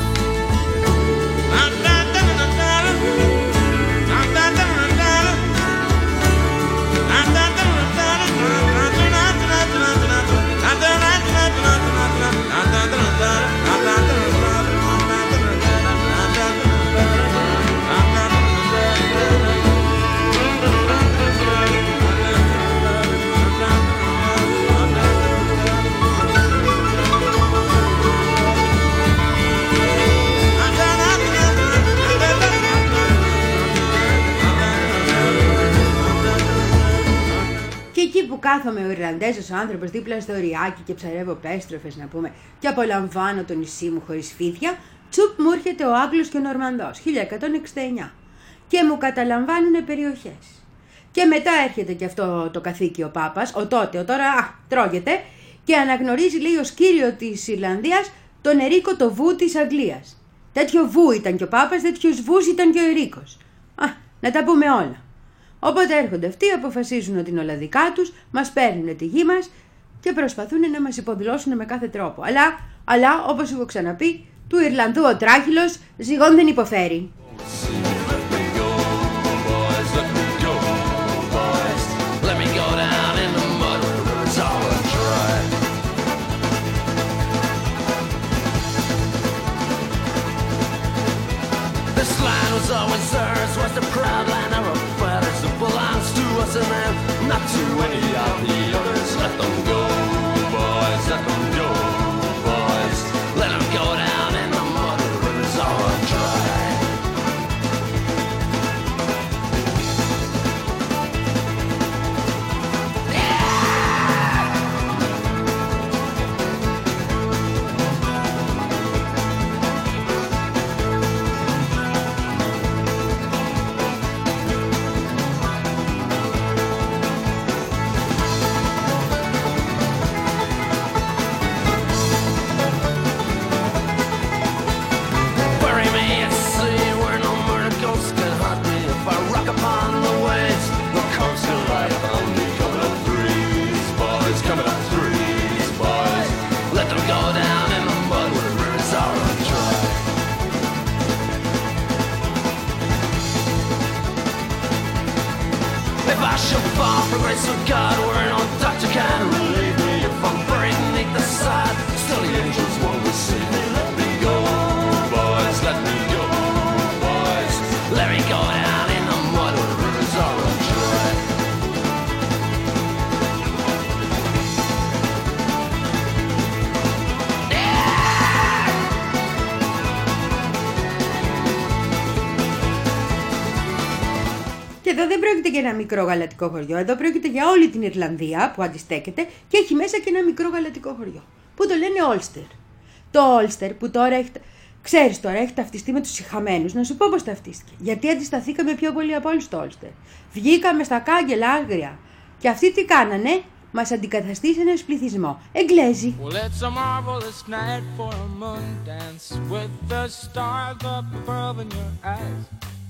Και εκεί που κάθομαι ο Ιρλανδέζος ο άνθρωπος δίπλα στο ριάκι και ψαρεύω πέστροφες να πούμε και απολαμβάνω το νησί μου χωρίς φίδια, τσουπ μου έρχεται ο Άγγλος και ο Νορμανδός χίλια εκατόν εξήντα εννιά και μου καταλαμβάνουνε περιοχές. Και μετά έρχεται και αυτό το καθήκη ο Πάπας, ο τότε, ο τώρα, α, τρώγεται και αναγνωρίζει λέει ως κύριο της Ιρλανδίας τον Ερίκο το Βου της Αγγλίας. Τέτοιο Βου ήταν και ο Πάπας, τέτοιος Βους ήταν και ο Ερίκος. Α, να τα πούμε όλα. Οπότε έρχονται αυτοί, αποφασίζουν ότι είναι όλα δικά τους, μας παίρνουν τη γη μας και προσπαθούν να μας υποδηλώσουν με κάθε τρόπο. Αλλά, αλλά όπως έχω ξαναπεί, του Ιρλανδού ο τράχυλος ζυγών δεν υποφέρει. This line was always ours, was the proud line of our fathers, the bull to them, not to any of the others. Let them go, boys, let them go, boys. Let them go down in the mud when it's all dry. For grace of God, where no doctor can relieve me. If I'm buried beneath the sod, still the angels won't receive me. Let me go, boys, let me go, boys. Let me go down in the mud where the rivers are dry. Και εδώ δεν πρόκειται για ένα μικρό γαλατικό χωριό, εδώ πρόκειται για όλη την Ιρλανδία που αντιστέκεται και έχει μέσα και ένα μικρό γαλατικό χωριό που το λένε Όλστερ. Το Όλστερ που τώρα έχει, ξέρεις τώρα, έχει ταυτιστεί με τους σιχαμένους. Να σου πω πώς ταυτίστηκε. Γιατί αντισταθήκαμε πιο πολύ από όλους στο Όλστερ. Βγήκαμε στα κάγκελα άγρια και αυτοί τι κάνανε, μας αντικαταστήσανε ως πληθυσμό. Εγγλέζοι. Well, it's a marvelous night for a moon dance with the stars up above in your eyes.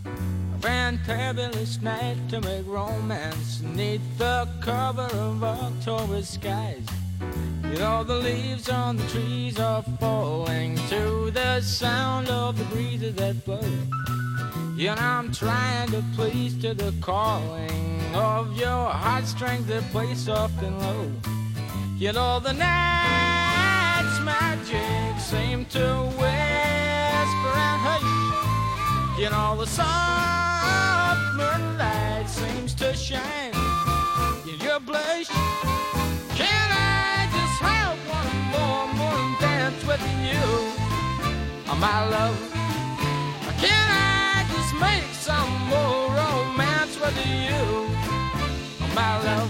A fantabulous night to make romance neath the cover of October skies. You know the leaves on the trees are falling to the sound of the breezes that blow. You know I'm trying to please to the calling of your heartstrings that play soft and low. You know the night's magic seem to whisper and hush. You know the soft moonlight seems to shine in your blush. Can I just have one more moon dance with you, oh, my love? Can I just make some more romance with you, oh, my love?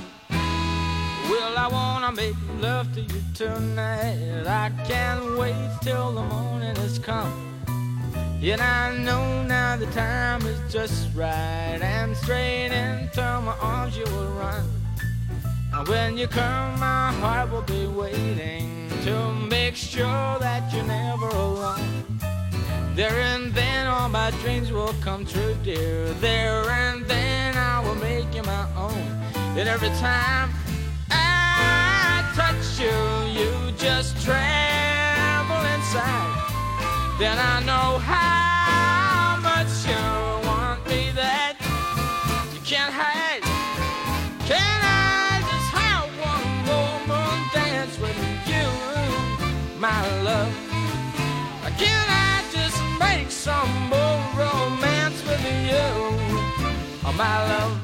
Well, I wanna make love to you tonight. I can't wait till the morning has come. And I know now the time is just right, and straight into my arms you will run. And when you come, my heart will be waiting to make sure that you're never alone. There and then all my dreams will come true, dear. There and then I will make you my own. And every time I touch you, you just tremble inside. Then I know how much you want me that you can't hide. Can I just have one more moon dance with you, my love? Can I just make some more romance with you, oh, my love?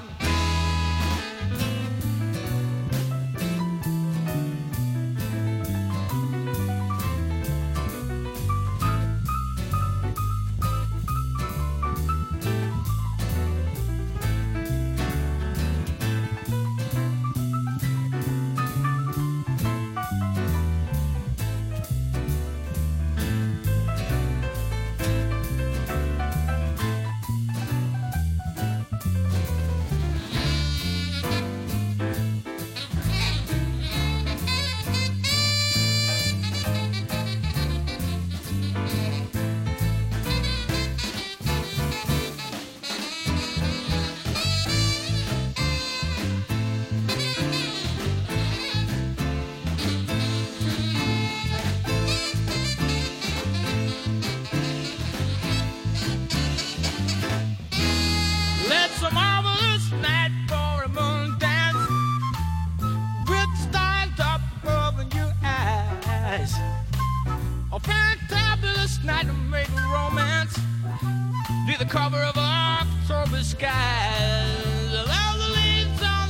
The cover of October skies, all the leaves on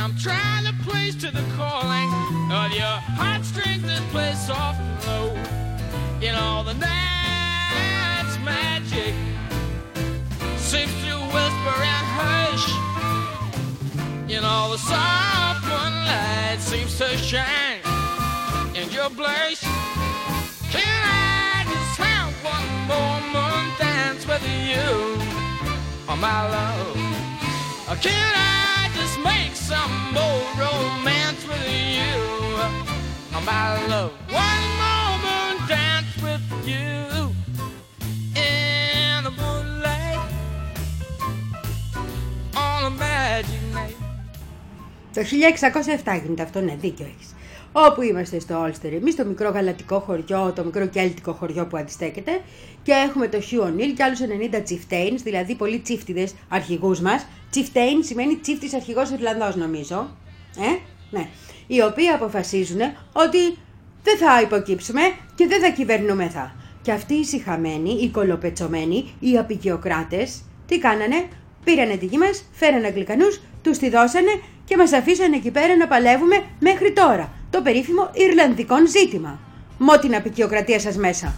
I'm trying to place to the calling of your heartstrings that play soft and low. You know the night's magic seems to whisper and hush. You know the soft moonlight seems to shine in your blush. Can I just have one more moon dance with you, oh my love? Or can I just make some more romance with you, oh my love? One more moon dance with you in the moonlight on a magic night. Το χίλια εξακόσια επτά γίνεται αυτό, ναι, δίκιο έχεις. Όπου είμαστε στο Ulster, εμείς το μικρό γαλατικό χωριό, το μικρό κέλτικο χωριό που αντιστέκεται, και έχουμε το Hugh O'Neill και άλλους ενενήντα chieftains, δηλαδή πολλοί τσίφτιδες αρχηγούς μας. Chieftain σημαίνει τσίφτης αρχηγός Ιρλανδός, νομίζω. Ε, ναι. Οι οποίοι αποφασίζουν ότι δεν θα υποκύψουμε και δεν θα κυβερνούμεθα. Και αυτοί οι σιχαμένοι, οι κολοπετσωμένοι, οι απεικιοκράτες, τι κάνανε? Πήρανε τη γη μας, φέρανε Αγγλικανούς, τους τη δώσανε και μας αφήσανε εκεί πέρα να παλεύουμε μέχρι τώρα. Το περίφημο Ιρλανδικό ζήτημα. Μω την απεικιοκρατία σας μέσα.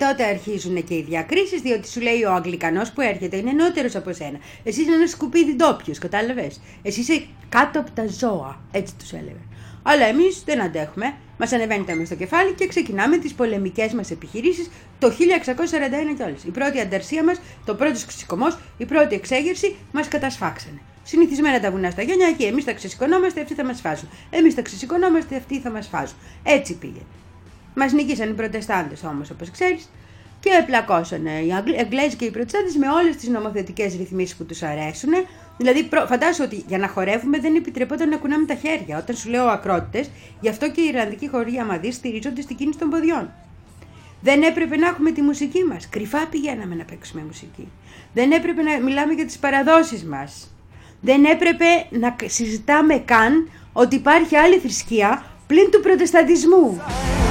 τότε αρχίζουν και οι διακρίσεις, διότι σου λέει ο Αγγλικανός που έρχεται είναι νεότερος από σένα. Εσύ είσαι ένα σκουπίδι ντόπιος, κατάλαβες. Εσύ είσαι κάτω από τα ζώα, έτσι τους έλεγαν. Αλλά εμείς δεν αντέχουμε, μας ανεβαίνει τα μες στο κεφάλι και ξεκινάμε τις πολεμικές μας επιχειρήσεις το χίλια εξακόσια σαράντα ένα κιόλας. Η πρώτη ανταρσία μας, το πρώτο ξεσηκωμός, η πρώτη εξέγερση μας κατασφάξανε. Συνηθισμένα τα βουνά στα γένια, εκεί εμείς θα ξεσηκωνόμαστε, αυτοί θα μας φάσουν. Εμείς θα ξεσηκωνόμαστε, αυτοί θα μας φάσουν. Έτσι πήγε. Μας νικήσαν οι Προτεστάντες όμως, όπως ξέρεις, και επλακώσανε οι Εγγλέζοι και οι Προτεστάντες με όλες τις νομοθετικές ρυθμίσεις που τους αρέσουν. Δηλαδή, φαντάσου ότι για να χορεύουμε δεν επιτρεπόταν να κουνάμε τα χέρια. Όταν σου λέω ακρότητες, γι' αυτό και οι Ιρλανδικοί χοροί, άμα δεις, στηρίζονται στην κίνηση των ποδιών. Δεν έπρεπε να έχουμε τη μουσική μας. Κρυφά πηγαίναμε να παίξουμε μουσική. Δεν έπρεπε να μιλάμε για τις παραδόσεις μας. Δεν έπρεπε να συζητάμε καν ότι υπάρχει άλλη θρησκεία πλην του προτεσταντισμού.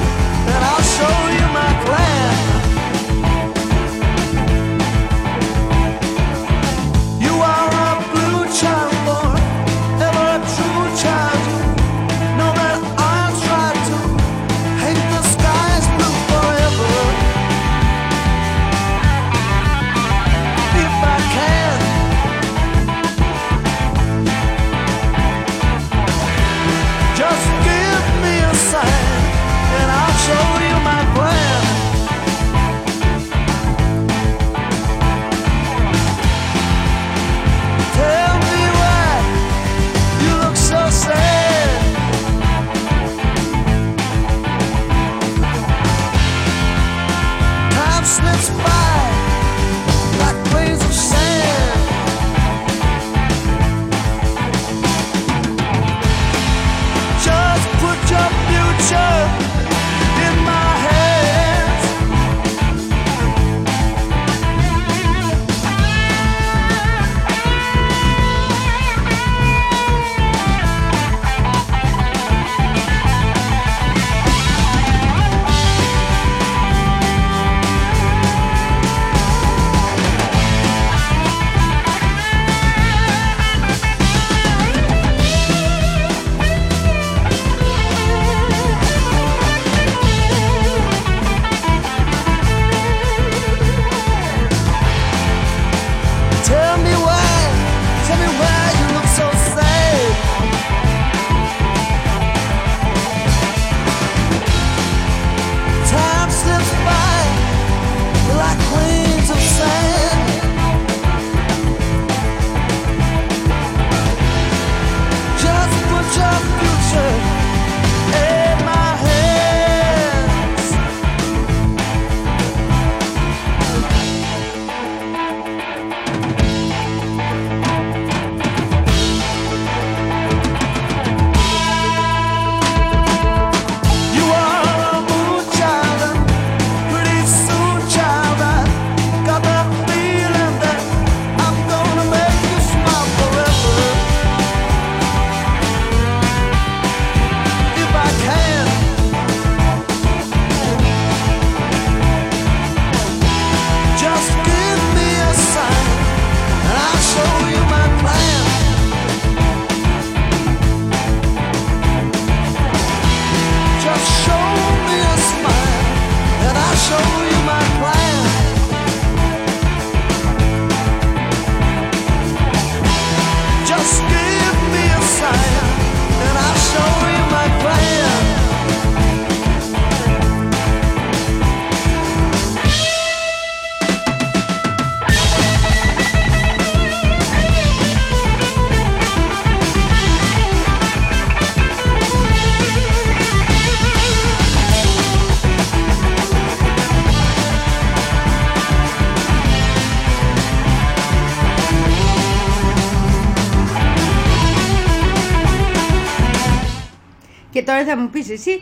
Και τώρα θα μου πεις εσύ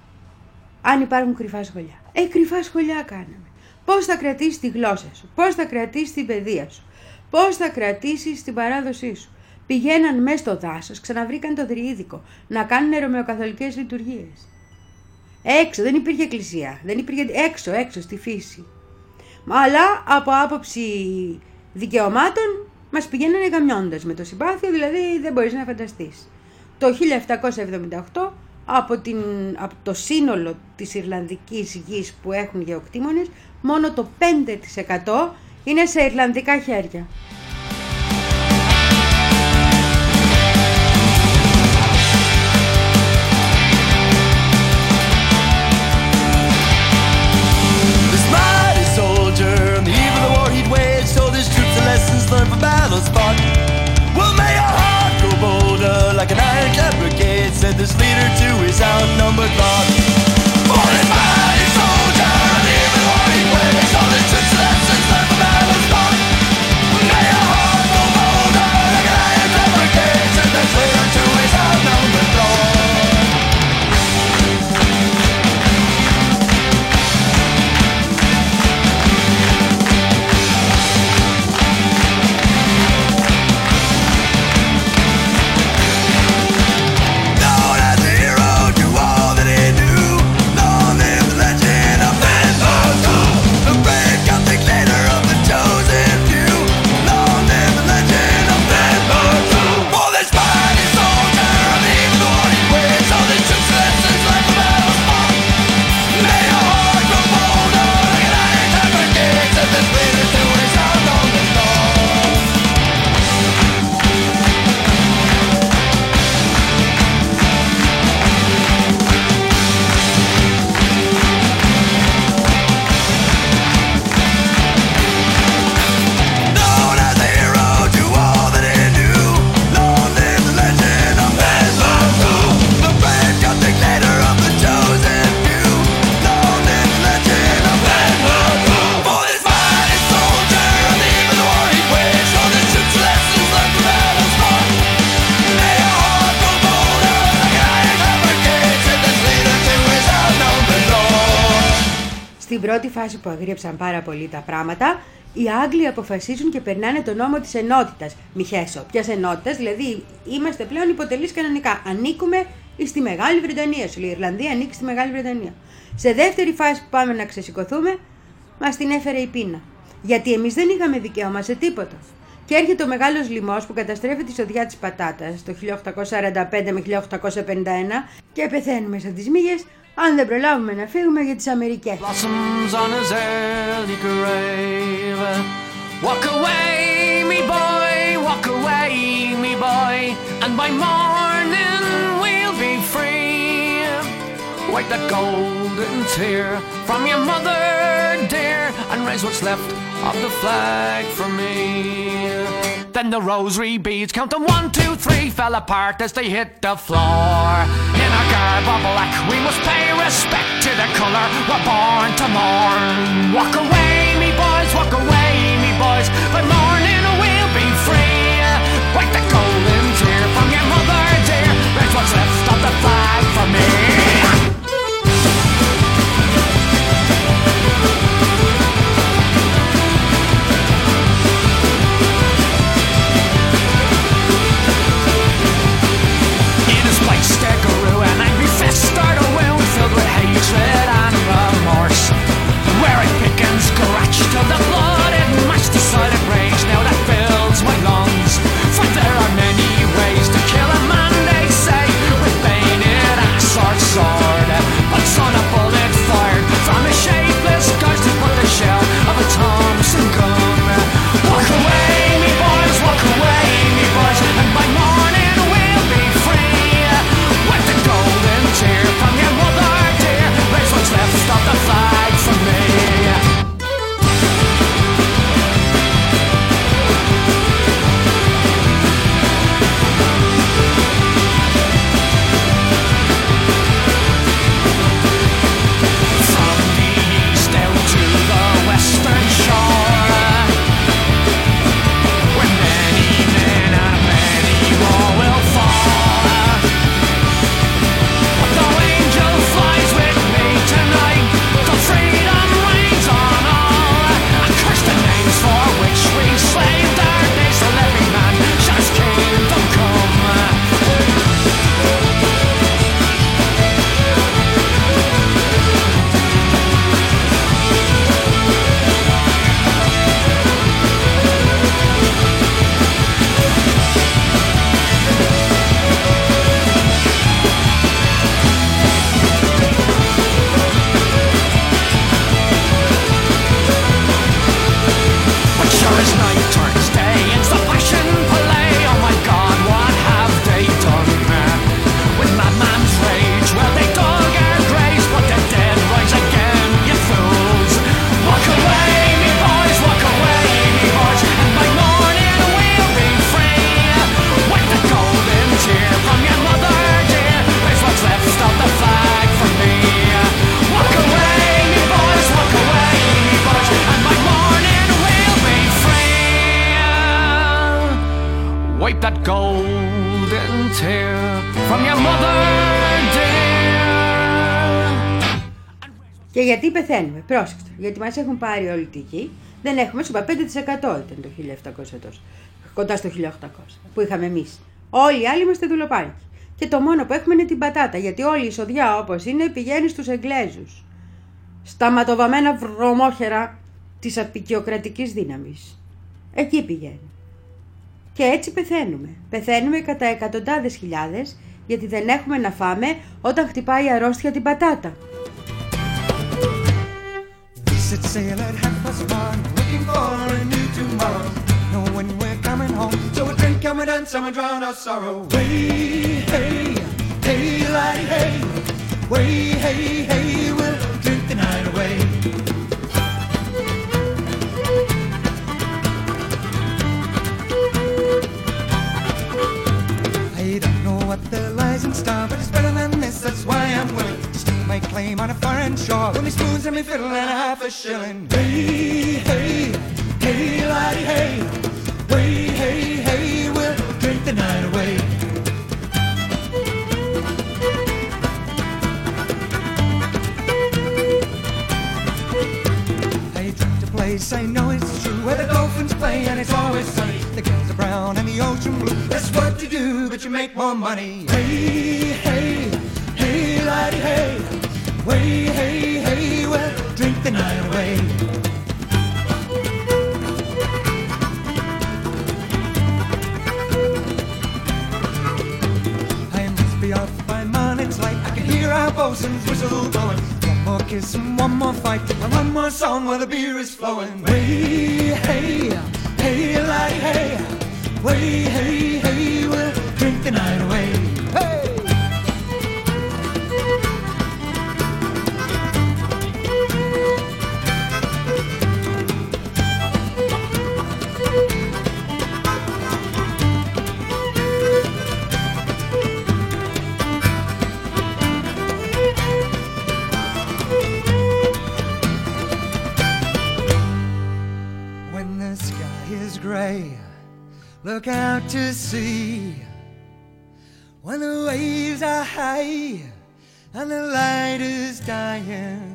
αν υπάρχουν κρυφά σχολιά. Ε, κρυφά σχολιά κάναμε. Πώς θα κρατήσεις τη γλώσσα σου, πώς θα κρατήσεις την παιδεία σου, πώς θα κρατήσεις την παράδοσή σου. Πηγαίναν μέσα στο δάσος, ξαναβρήκαν το Δριίδικο, να κάνουν ρωμαιοκαθολικές λειτουργίες. Έξω, δεν υπήρχε εκκλησία, δεν υπήρχε έξω, έξω στη φύση. Αλλά από άποψη δικαιωμάτων μας πηγαίνανε γαμιώντας με το συμπάθειο, δηλαδή δεν μπορείς να φανταστείς. Το χίλια επτακόσια εβδομήντα οκτώ από, την, από το σύνολο της Ιρλανδικής γης που έχουν γεωκτήμονες, μόνο το πέντε τοις εκατό είναι σε Ιρλανδικά χέρια. Lessons learned from battles fought. Well, may your heart grow bolder like an ironclad brigade, said this leader to his outnumbered lot. For this mighty soldier, and even while he waits, all his troops' lessons learned from battles fought. May your heart grow bolder like an ironclad brigade, said this leader to his outnumbered lot. Στην πρώτη φάση που αγρίεψαν πάρα πολύ τα πράγματα, οι Άγγλοι αποφασίζουν και περνάνε το νόμο της ενότητας. Μη χέσω, ποιας ενότητας, δηλαδή είμαστε πλέον υποτελείς κανονικά. Ανήκουμε στη Μεγάλη Βρετανία. Σου λέει η Ιρλανδία ανήκει στη Μεγάλη Βρετανία. Σε δεύτερη φάση που πάμε να ξεσηκωθούμε, μας την έφερε η πείνα. Γιατί εμείς δεν είχαμε δικαίωμα σε τίποτα. Και έρχεται ο μεγάλος λοιμός που καταστρέφει τη σοδιά της πατάτας το χίλια οκτακόσια σαράντα πέντε με χίλια οκτακόσια πενήντα ένα και πεθαίνουμε σαν τις μύγες αν δεν προλάβουμε να φύγουμε για τις Αμερικές. Walk away, me boy, walk away, me boy, and by morning we'll be free. Wipe that golden tear from your mother dear, and raise what's left of the flag for me. Then the rosary beads, counting one, two, three, fell apart as they hit the floor. In a garb of black, we must pay respect to the colour we're born to mourn. Walk away, me boys, walk away, me boys, by morning we'll be free. Wipe the golden tear from your mother dear, raise what's left of the flag for me. Start a wound filled with hatred and remorse, where it pick and scratch till the blood it matched decided rage now that fills my lungs. For there are men hear from your mother dear. Και γιατί πεθαίνουμε, πρόσεξτε, γιατί μας έχουν πάρει όλη τη γη, δεν έχουμε, σου είπα, πέντε τοις εκατό ήταν το χίλια επτακόσια τόσο, κοντά στο χίλια οκτακόσια που είχαμε εμείς. Όλοι οι άλλοι είμαστε δουλοπάρκοι. Και το μόνο που έχουμε είναι την πατάτα, γιατί όλη η εισοδιά όπως είναι πηγαίνει στους Εγγλέζους. Στα ματοβαμμένα βρωμόχερα της απεικιοκρατικής δύναμης. Εκεί πηγαίνει. Και έτσι πεθαίνουμε. Πεθαίνουμε κατά εκατοντάδες χιλιάδες, γιατί δεν έχουμε να φάμε όταν χτυπάει η αρρώστια την πατάτα. Set sail at half past one, looking for a new tomorrow. Know when we're coming home, so we drink and we dance and we drown our sorrow. Way, hey, hey, laddie, hey. Way, hey, hey, we'll drink the night away. I don't know what there lies in store, but it's better than this, that's why I'm willing to stake my claim on a foreign shore. With me spoons and me fiddle and half a shilling. Hey, hey, hey, laddie, hey. Way, hey, hey, we'll drink the night away. I dreamt a place, I know it's true, where the dolphins play and it's always sunny. The girls are brown and the ocean blue. That's what you do, but you make more money. Hey, hey, hey, laddie, hey. Way, hey, hey, we'll drink the night away. I must be off by morning's light. I can hear our bosun's whistle blowing. One more kiss and one more fight, and one more song where the beer is flowing. Way, hey, hey, laddie, hey. Way, hey, hey, we'll drink the night away. Hey! Look out to sea when the waves are high and the light is dying.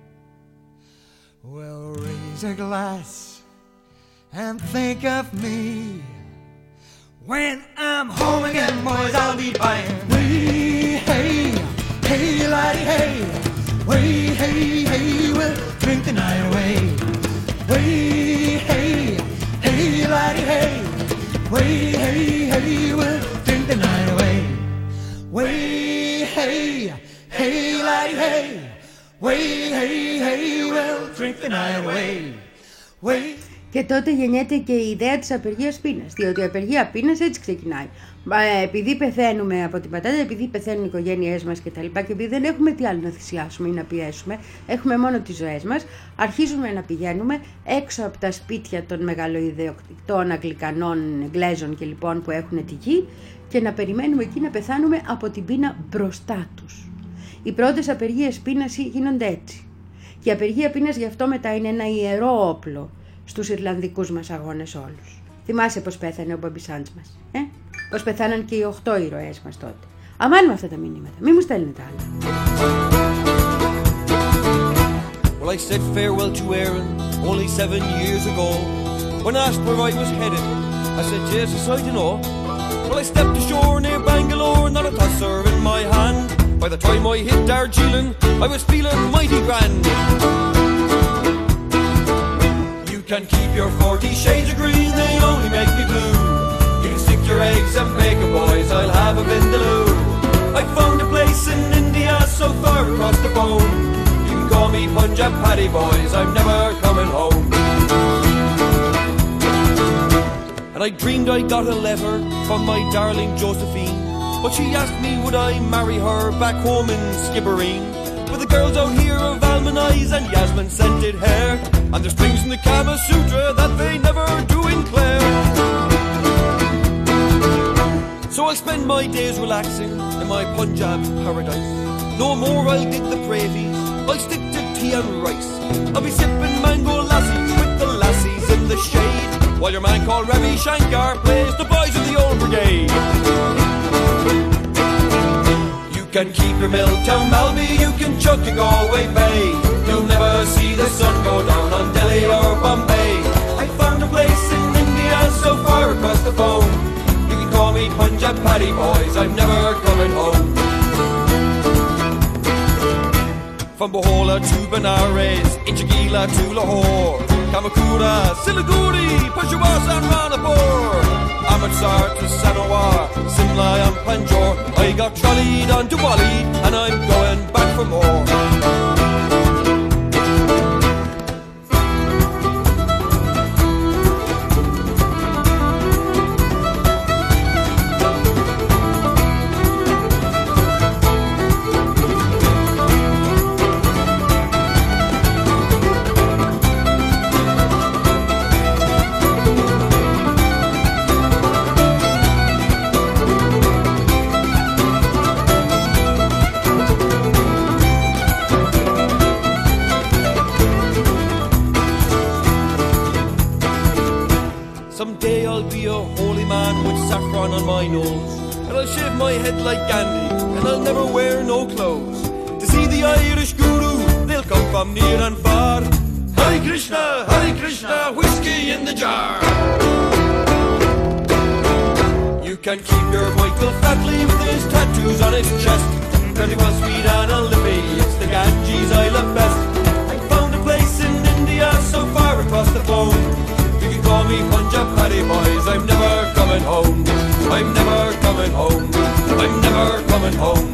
Well, raise a glass and think of me. When I'm home again, boys, I'll be buying. Way, hey, hey, laddie, hey. Way, hey, hey, we'll drink the night away. Way, hey, hey, laddie, hey. Way, hey, hey, we'll drink the night away. Way, hey, hey, laddie, hey. Way, hey, hey, we'll drink the night away. Way. Και τότε γεννιέται και η ιδέα της απεργίας πείνας, διότι η απεργία πείνας έτσι ξεκινάει. Επειδή πεθαίνουμε από την πατάτα, επειδή πεθαίνουν οι οικογένειές μας κτλ. Και επειδή δεν έχουμε τι άλλο να θυσιάσουμε ή να πιέσουμε, έχουμε μόνο τις ζωές μας, αρχίζουμε να πηγαίνουμε έξω από τα σπίτια των μεγαλοειδεοκτητών, Αγγλικανών, Εγγλέζων και λοιπόν που έχουν τη γη και να περιμένουμε εκεί να πεθάνουμε από την πείνα μπροστά τους. Οι πρώτες απεργίες πείνας γίνονται έτσι. Και η απεργία πείνας γι' αυτό μετά είναι ένα ιερό όπλο στους Ιρλανδικούς μας αγώνες όλους. Θυμάσαι πως πέθανε ο Μπόμπι Σάντς μας, ε? Πως πεθάναν και οι οχτώ ήρωές μας τότε. Αμάν με αυτά τα μηνύματα, μη μου στέλνετε άλλα. Well, I said farewell to Erin only seven years ago. When asked where I was headed, I said, Jesus, I don't know. Well, I stepped ashore near Bangalore, not a tosser in my hand. By the time I hit Darjeeling, I was feeling mighty grand. You can keep your forty shades of green, they only make me blue. You can stick your eggs and bacon, boys, I'll have a vindaloo. I found a place in India so far across the phone. You can call me Punjab Paddy, boys, I'm never coming home. And I dreamed I got a letter from my darling Josephine, but she asked me would I marry her back home in Skibbereen. With the girls out here of almond eyes and Yasmin scented hair, and there's things in the Kama Sutra that they never do in Clare. So I'll spend my days relaxing in my Punjab paradise. No more I'll dig the praties, I'll stick to tea and rice. I'll be sipping mango lassies with the lassies in the shade, while your man called Ravi Shankar plays the boys of the old brigade. You can keep your Milltown Malby, you can chuck your Galway Bay. You'll never see the sun go down on Delhi or Bombay. I found a place in India so far across the phone. You can call me Punjab Paddy boys, I'm never coming home. From Bohola to Benares, Inchigila to Lahore, Kamakura, Siliguri, Peshawar and Ranapur, Amritsar to Sanawar, Simla and Panjor. I got trolleyed on to Wally and I'm going back for more. Someday I'll be a holy man with saffron on my nose, and I'll shave my head like Gandhi, and I'll never wear no clothes. To see the Irish guru, they'll come from near and far. Hare Krishna, Hare Krishna, whiskey in the jar. You can keep your Michael Flatley with his tattoos on his chest. Thirty-one Street and a Liffey, it's the Ganges I love best. I found a place in India so far across the phone. Call me Punjab Paddy boys, I'm never coming home. I'm never coming home. I'm never coming home.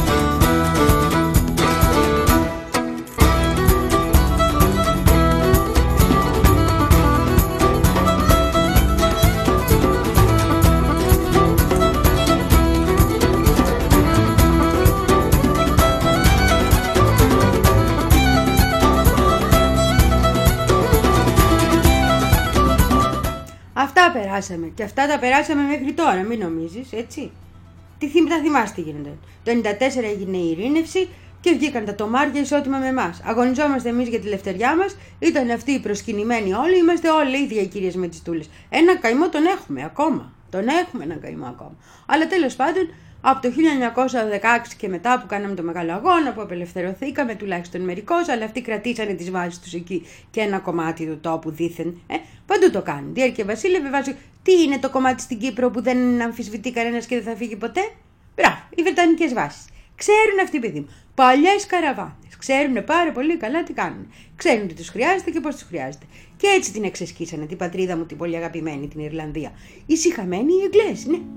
Αυτά περάσαμε και αυτά τα περάσαμε μέχρι τώρα, μην νομίζεις, έτσι. Τι θυμ, θα θυμάσαι τι γίνεται. Το ενενήντα τέσσερα έγινε η ειρήνευση και βγήκαν τα τομάρια ισότιμα με εμάς. Αγωνιζόμαστε εμείς για τη λευτεριά μας, ήταν αυτοί οι προσκυνημένοι όλοι, είμαστε όλοι ίδια οι κυρίες με τις τούλες. Ένα καημό τον έχουμε ακόμα. Τον έχουμε ένα καημό ακόμα. Αλλά τέλος πάντων, από το χίλια εννιακόσια δεκαέξι και μετά που κάναμε το μεγάλο αγώνα, που απελευθερωθήκαμε τουλάχιστον μερικώς, αλλά αυτοί κρατήσανε τις βάσεις τους εκεί και ένα κομμάτι του τόπου δήθεν. Ε, παντού το κάνουν. Διέρ και Βασίλευε βάζει. Τι είναι το κομμάτι στην Κύπρο που δεν αμφισβητεί κανένας και δεν θα φύγει ποτέ? Μπράβο, οι βρετανικές βάσεις. Ξέρουν αυτοί, παιδί μου. Παλιές καραβάνες. Ξέρουν πάρα πολύ καλά τι κάνουν. Ξέρουν τι τους χρειάζεται και πώς τους χρειάζεται. Και έτσι την εξεσκίσανε την πατρίδα μου την πολύ αγαπημένη, την Ιρλανδία. Ησυχαμένοι οι Εγγλέζοι, ναι.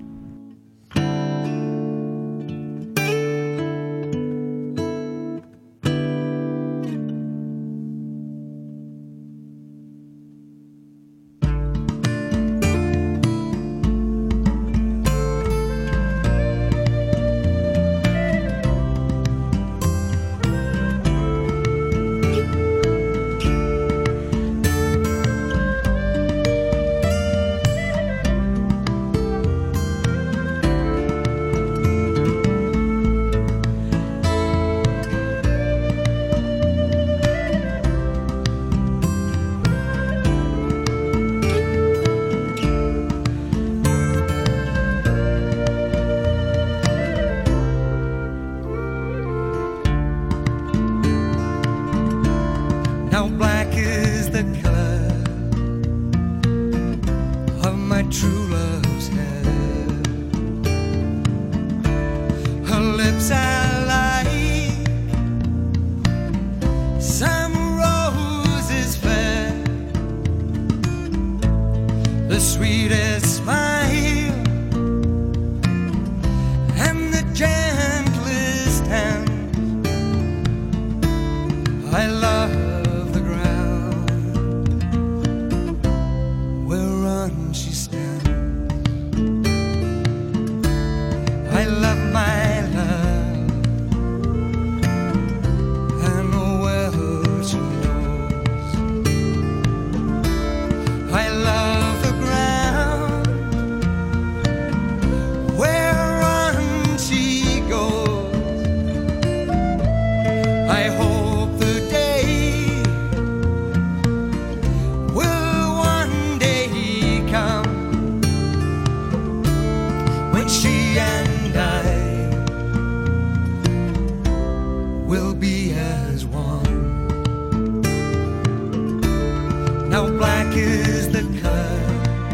I love my love is the color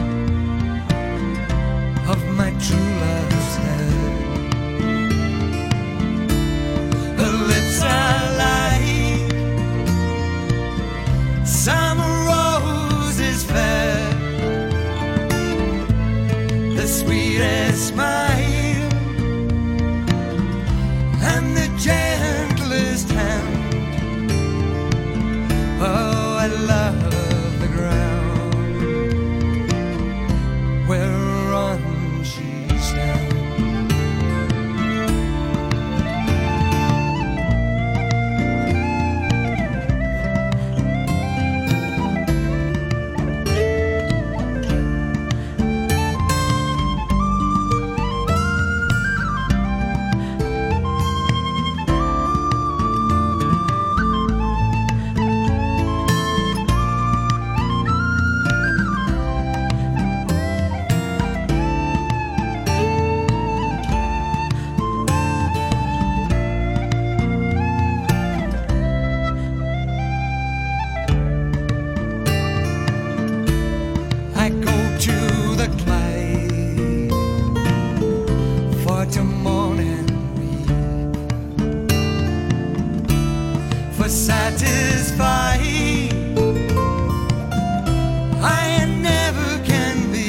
of my true love's hair. Her lips are light, summer roses fair, the sweetest smile and the gentlest hand. Oh, I love the ground whereon she stands. I go to the Clyde for to mourn and weep, for satisfied I never can be.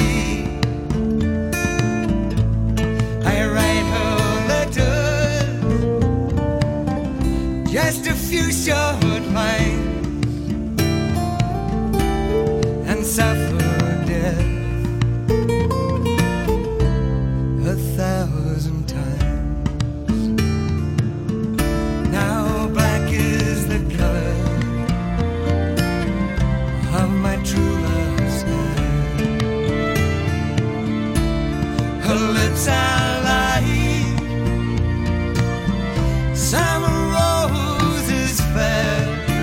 I write her letters, just a few short lines, and suffer a thousand times. Now black is the color of my true love's hair. Her lips are light, summer roses fair,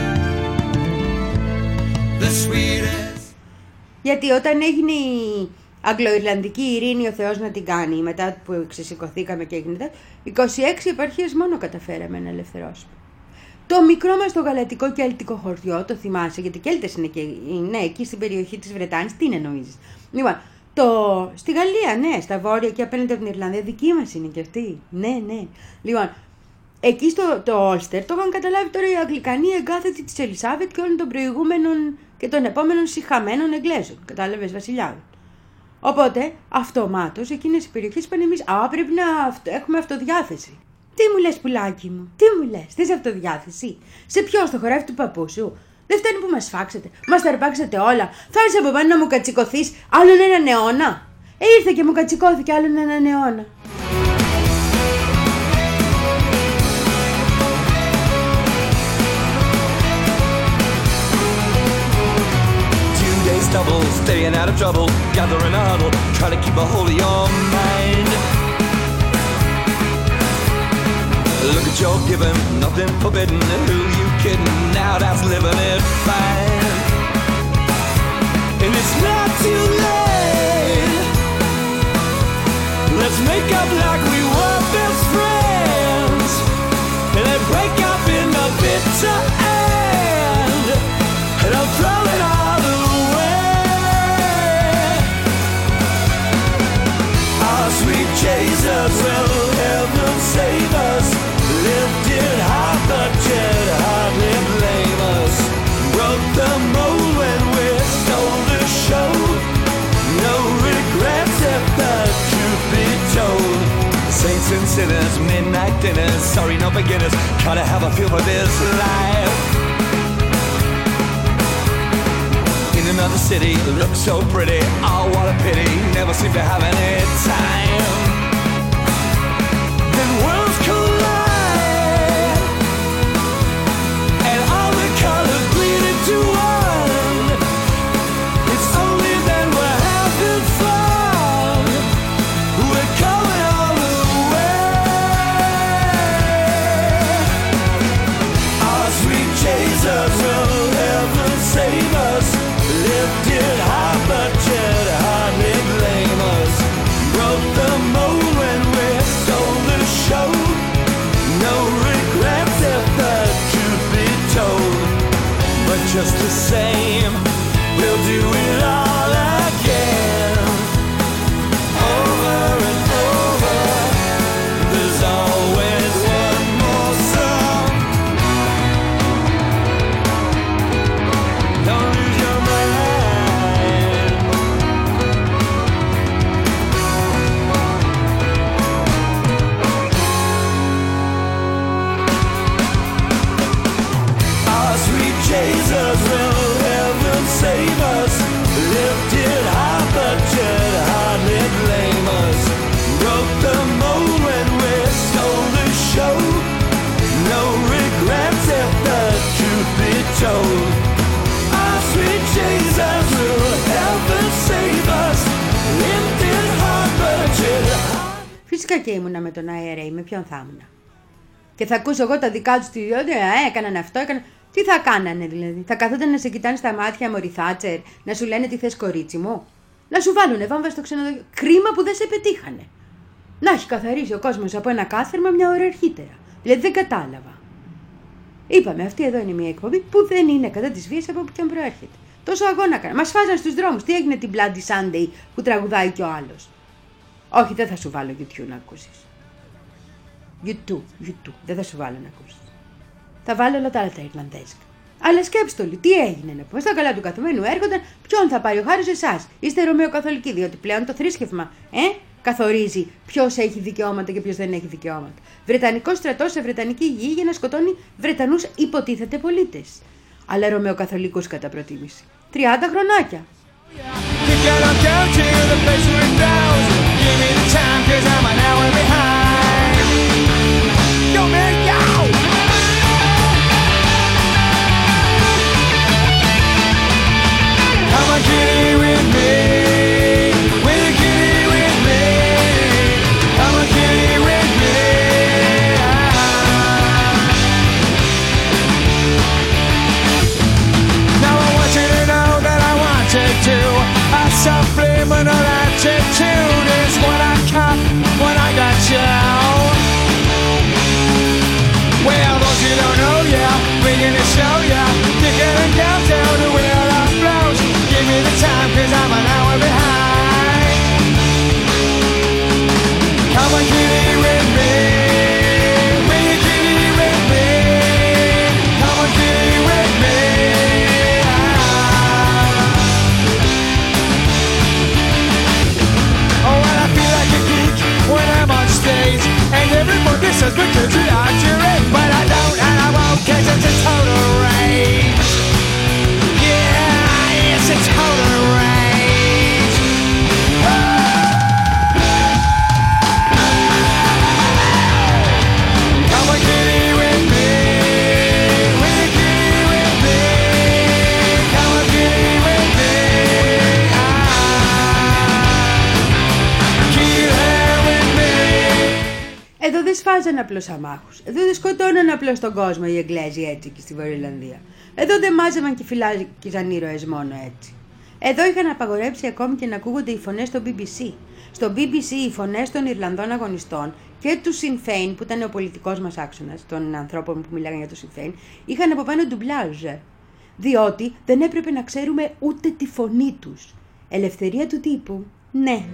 the sweetest. Γιατί όταν έγινε η Αγγλοϊρλανδική ειρήνη, ο Θεός να την κάνει, μετά που ξεσηκωθήκαμε και έγινε, είκοσι έξι επαρχίες μόνο καταφέραμε να ελευθερώσουμε. Το μικρό μας το γαλατικό και ελτικό χωριό, το θυμάσαι, γιατί και Κέλτες είναι, και, είναι εκεί στην περιοχή της Βρετάνης, τι είναι νομίζεις. Λοιπόν, το, στη Γαλλία, ναι, στα βόρεια και απέναντι από την Ιρλανδία, δική μας είναι και αυτή. Ναι, ναι. Λοιπόν, εκεί στο το Όλστερ το είχαν καταλάβει τώρα οι Αγγλικανοί εγκάθετοι της Ελισάβετ και όλων των προηγούμενων και των επόμενων συχαμένων Εγγλέζων. Κατάλαβες, βασιλιάδων. Οπότε, αυτομάτως, εκείνες οι περιοχές είπαν εμείς, α, πρέπει να αυτο, έχουμε αυτοδιάθεση. Τι μου λες, πουλάκι μου, τι μου λες, θες αυτοδιάθεση? Σε ποιο, στο χωράφι του παππού σου? Δεν φτάνει που μας φάξετε, μας τα αρπάξετε όλα. Θα έρθεις από πάνω να μου κατσικωθείς άλλον έναν αιώνα? Ε, ήρθε και μου κατσικώθηκε άλλον έναν αιώνα. Double, staying out of trouble, gathering a huddle, try to keep a hold of your mind. Look at your giving, nothing forbidden, who you kidding, now that's living it fine. And it's not too late, let's make up like we were best friends, and then break up in the bitter end, and I'll throw it all away. Sweet Jesus, will heaven save us? Lifted high, but yet hardly blame us. Broke the mold when we stole the show. No regrets if the truth be told. Saints and sinners, midnight dinners, sorry no beginners, gotta have a feel for this life. In another city, looks so pretty, oh what a pity, never seem to have any time. Then worlds collide, and all the colors bleed into one. It's only then we're having fun, we're coming all the way. Our sweet Jesus, will heaven save us? Lifted high, but yet hardly blame us. Broke the mold when we stole the show. No regrets if the truth be told. But just the same, we'll do it all again. Over and over, there's always one more song. Don't lose your mind. Our sweet Jesus, will heaven save us? Lifted high, but yet hardly blame us. Broke the mold when we stole the show. No regrets if the truth be told. Our sweet Jesus, will heaven save us? Lifted high, but yet. Φυσικά και ήμουνα με τον άι αρ έι, με ποιον θα ήμουνα. Και θα ακούσω εγώ τα δικά του στοιχεία, ε, έκαναν αυτό, έκαναν. Τι θα κάνανε δηλαδή, θα καθόταν να σε κοιτάνε στα μάτια μωρή Θάτσερ, να σου λένε τι θες κορίτσι μου, να σου βάλουνε βάμβα στο ξενοδοχείο. Κρίμα που δεν σε πετύχανε. Να έχει καθαρίσει ο κόσμος από ένα κάθερμα μια ώρα αρχίτερα. Δηλαδή δεν κατάλαβα. Είπαμε, αυτή εδώ είναι μια εκπομπή που δεν είναι κατά της βίας από όπου και αν προέρχεται. Τόσο αγώνα κάνα. Μας φάζαν στους δρόμους. Τι έγινε την Bloody Sunday που τραγουδάει κι ο άλλος. Όχι, δεν θα σου βάλω YouTube να ακούσεις. YouTube, YouTube, δεν θα σου βάλω να ακούσεις. Θα βάλω όλα τα άλλα τα Ιρλανδέζικα. Αλλά σκέψτε όλοι, τι έγινε να πούμε. Στα καλά του καθομένου έρχονταν, ποιον θα πάρει ο χάρος, εσάς. Είστε Ρωμαιοκαθολικοί, διότι πλέον το θρήσκευμα, ε, καθορίζει ποιος έχει δικαιώματα και ποιος δεν έχει δικαιώματα. Βρετανικός στρατός σε Βρετανική γη για να σκοτώνει Βρετανούς υποτίθεται πολίτες. Αλλά Ρωμαιοκαθολικούς κατά προτίμηση. τριάντα χρονάκια. Come on, kitty with me. Will you kitty with me? Come on, kitty with me. Now I want you to know that I want you to. A subliminal attitude is what I caught when I got you. Well, those you don't know, yeah, we're gonna show ya. You're getting down down to where I flows. Give me the time, cause I'm an hour behind. Come on, kitty with me. Will you kitty with me? Come on, kitty with me. Oh, and I feel like a geek when I'm on stage. And everybody says because you are great. But I don't and I won't, cause it's a total rage. Yeah, it's a total rage. Come on, kitty with me. Will you kitty with me? Come on, kitty with me. Keep her with me. Εδώ δεν σφάζαν απλώς αμάχους. Εδώ δεν σκοτώναν απλώς τον κόσμο οι Εγγλέζοι έτσι και στη Βορειοϊρλανδία. Εδώ δεν μάζευαν και φυλάκιζαν ήρωες μόνο έτσι. Εδώ είχαν απαγορέψει ακόμη και να ακούγονται οι φωνές στο μπι μπι σι. Στο μπι μπι σι οι φωνές των Ιρλανδών αγωνιστών και του Sinn Féin, που ήταν ο πολιτικός μας άξονας, των ανθρώπων που μιλάγαν για το Sinn Féin, είχαν από πάνω ντουμπλάζ. Διότι δεν έπρεπε να ξέρουμε ούτε τη φωνή τους. Ελευθερία του τύπου, ναι.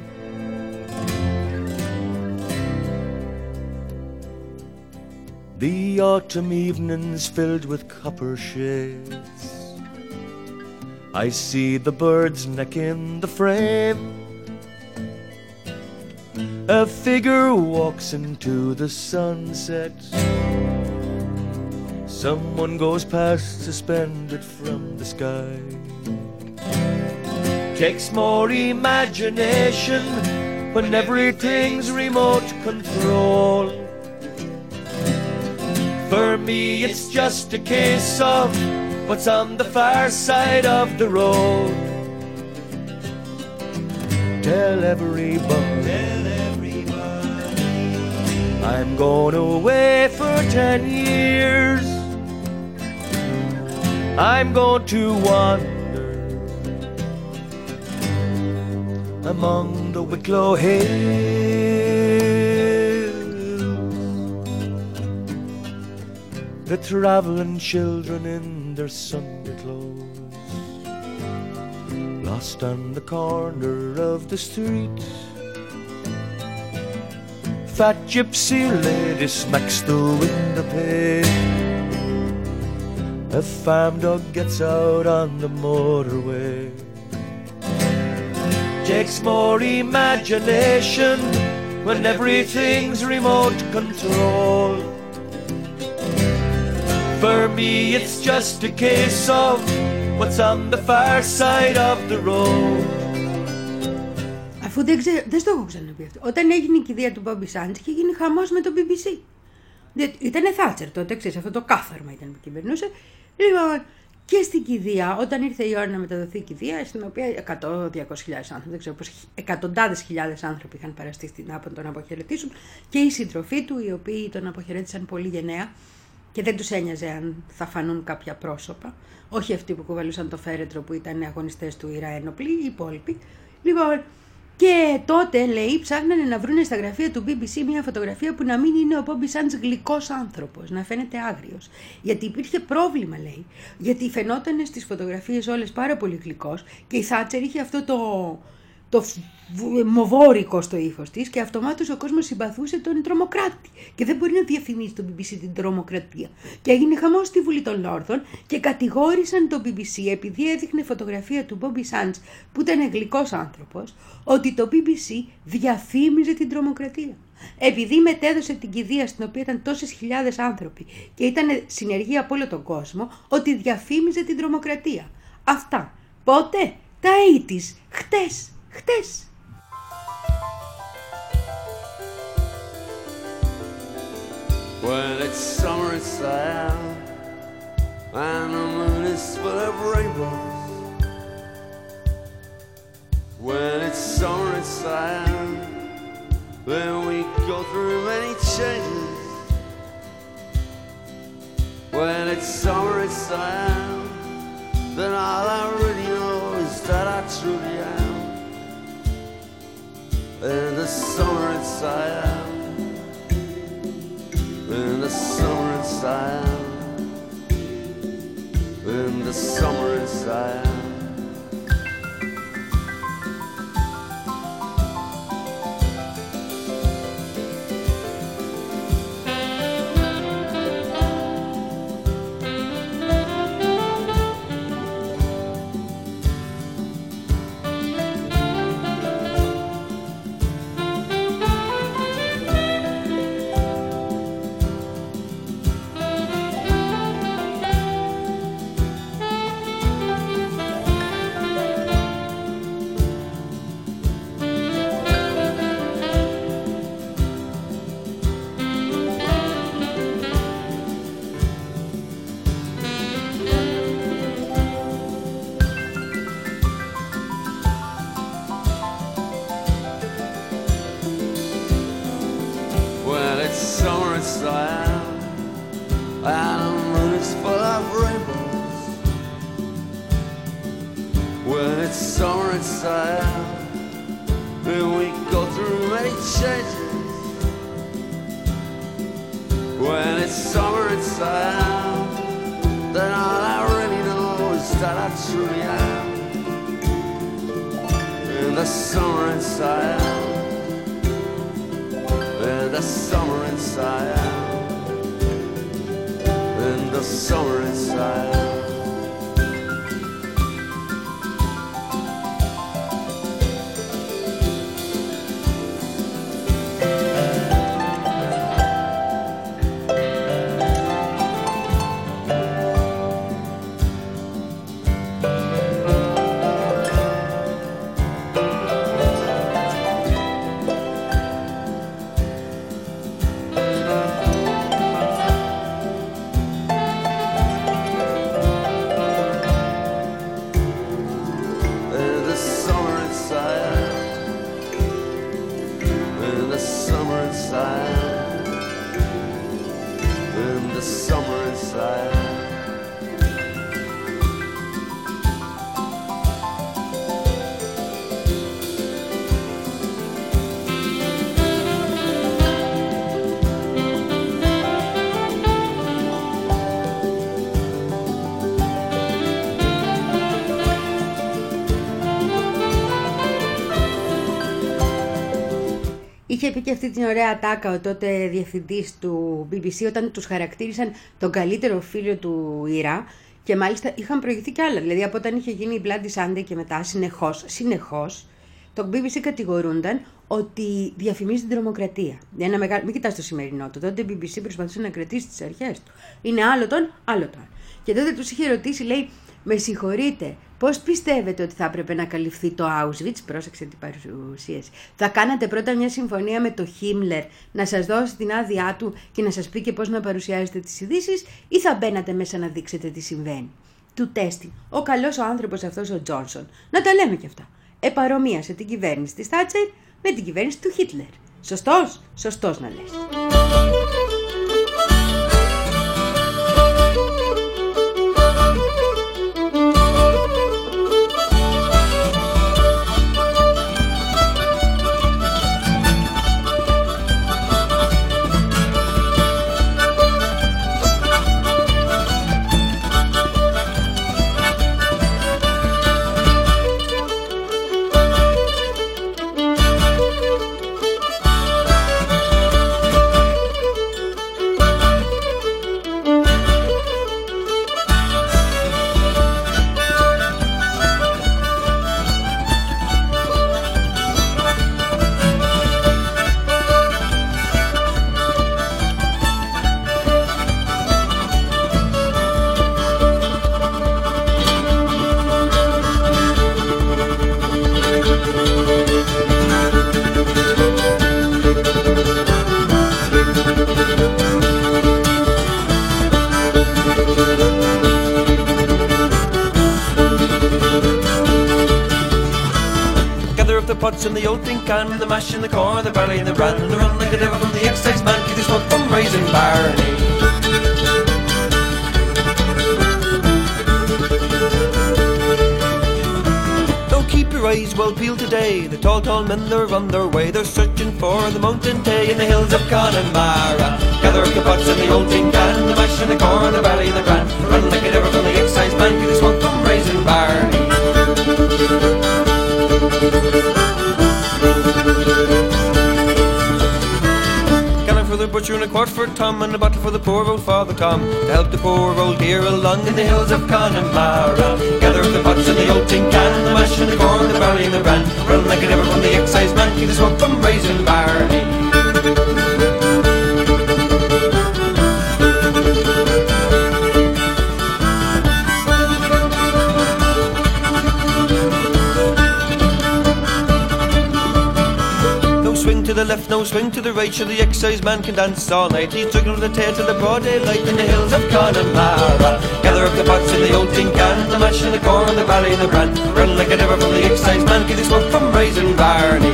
The autumn evenings filled with copper shades. I see the birds neck in the frame. A figure walks into the sunset. Someone goes past suspended from the sky. Takes more imagination when everything's remote control. For me it's just a case of what's on the far side of the road. Tell everybody, tell everybody I'm going away for ten years. I'm going to wander among the Wicklow hills. The travelling children in their Sunday clothes lost on the corner of the street. Fat gypsy lady smacks the window pane. A farm dog gets out on the motorway. Takes more imagination when everything's remote control. For me it's just a case of what's on the far side of the road. Αφού δεν ξέρω, δεν στο έχω ξαναπεί αυτό. Όταν έγινε η κηδεία του Bobby Sands είχε γίνει χαμός με το μπι μπι σι. Ήτανε Θάτσερ τότε, ξέρεις, αυτό το κάθαρμα ήταν που κυβερνούσε. Λοιπόν, και στην κηδεία, όταν ήρθε η ώρα να μεταδοθεί η κηδεία, στην οποία εκατό με διακόσιες χιλιάδες άνθρωποι, δεν ξέρω πώς, εκατοντάδες χιλιάδες άνθρωποι είχαν παραστεί στην Άπο να τον αποχαιρετήσουν, και οι σύντροφοί του, οι οποίοι τον αποχαιρέτησαν πολύ γενναία και δεν τους ένοιαζε αν θα φανούν κάποια πρόσωπα, όχι αυτοί που κουβαλούσαν το φέρετρο που ήταν αγωνιστές του Ήρα ένοπλοι, οι υπόλοιποι. Λοιπόν, και τότε, λέει, ψάχνανε να βρούνε στα γραφεία του μπι μπι σι μια φωτογραφία που να μην είναι ο Bobby Sands γλυκός άνθρωπος, να φαίνεται άγριος. Γιατί υπήρχε πρόβλημα, λέει, γιατί φαινόταν στις φωτογραφίες όλες πάρα πολύ γλυκός και η Θάτσερ είχε αυτό το, το μοβόρικο στο ύφος της και αυτομάτως ο κόσμος συμπαθούσε τον τρομοκράτη. Και δεν μπορεί να διαφημίσει το μπι μπι σι την τρομοκρατία. Και έγινε χαμός στη Βουλή των Λόρδων και κατηγόρησαν το μπι μπι σι, επειδή έδειχνε φωτογραφία του Bobby Sands που ήταν γλυκός άνθρωπος, ότι το μπι μπι σι διαφήμιζε την τρομοκρατία. Επειδή μετέδωσε την κηδεία στην οποία ήταν τόσες χιλιάδες άνθρωποι και ήταν συνεργεία από όλο τον κόσμο, ότι διαφήμιζε την τρομοκρατία. Αυτά. Πότε? Τα ογδόντα. Χτες. Χτες. When it's summer it's sad and the moon is full of rainbows. When it's summer it's sad, then we go through many changes. When it's summer it's sad, then all I really know is that I truly am. In the summer it's sad, in the summer it's sad, in the summer it's sad. είχε πει και αυτή την ωραία τάκα ο τότε διευθυντής του μπι μπι σι όταν τους χαρακτήρισαν τον καλύτερο φίλο του Ήρα. Και μάλιστα είχαν προηγηθεί κι άλλα. Δηλαδή από όταν είχε γίνει η Bloody Sunday και μετά συνεχώς, συνεχώς, το μπι μπι σι κατηγορούνταν ότι διαφημίζει την τρομοκρατία. Ένα μεγάλο... Μην κοιτάς το σημερινό του. Τότε το μπι μπι σι προσπαθούσε να κρατήσει τις αρχές του. Είναι άλλο τον, άλλο τον. Και τότε τους είχε ρωτήσει, λέει, με συγχωρείτε, πώς πιστεύετε ότι θα έπρεπε να καλυφθεί το Auschwitz? Πρόσεξε την παρουσίαση. Θα κάνατε πρώτα μια συμφωνία με το Χίμλερ να σας δώσει την άδειά του και να σας πει και πώς να παρουσιάζετε τις ειδήσεις, ή θα μπαίνατε μέσα να δείξετε τι συμβαίνει? Του τέστη, ο καλός ο άνθρωπος αυτός ο Τζόνσον, να τα λέμε κι αυτά, επαρομοίασε την κυβέρνηση της Θάτσερ με την κυβέρνηση του Χίτλερ. Σωστός? Σωστός να λες. Pots in the old tin can, the mash in the corn, the barley and the bran, and the run like a devil from the excise man, keep the smoke from raising barley. Don't keep your eyes well peeled today, the tall, tall men, they're on their way, they're searching for the mountain day in the hills of Connemara. Gather up the pots in the old tin can, the mash in the corn, the barley and the bran, run like a devil from the excise man, keep the smoke from raising barley. Gallon for the butcher and a quart for Tom, and a bottle for the poor old Father Tom, to help the poor old dear along in the hills of Connemara. Gather up the pots in the old tin can, the mash and the corn, the barley and the bran, run like a devil from the excise man, keep the smoke from raising barley. To the left, no swing to the right, sure the excise man can dance all night. He's drinking with the tail till the broad daylight in the hills of Connemara. Gather up the pots in the old tin can, the mash and the corn, the barley and the bran, run like a devil from the excise man, get the smoke from raising barley.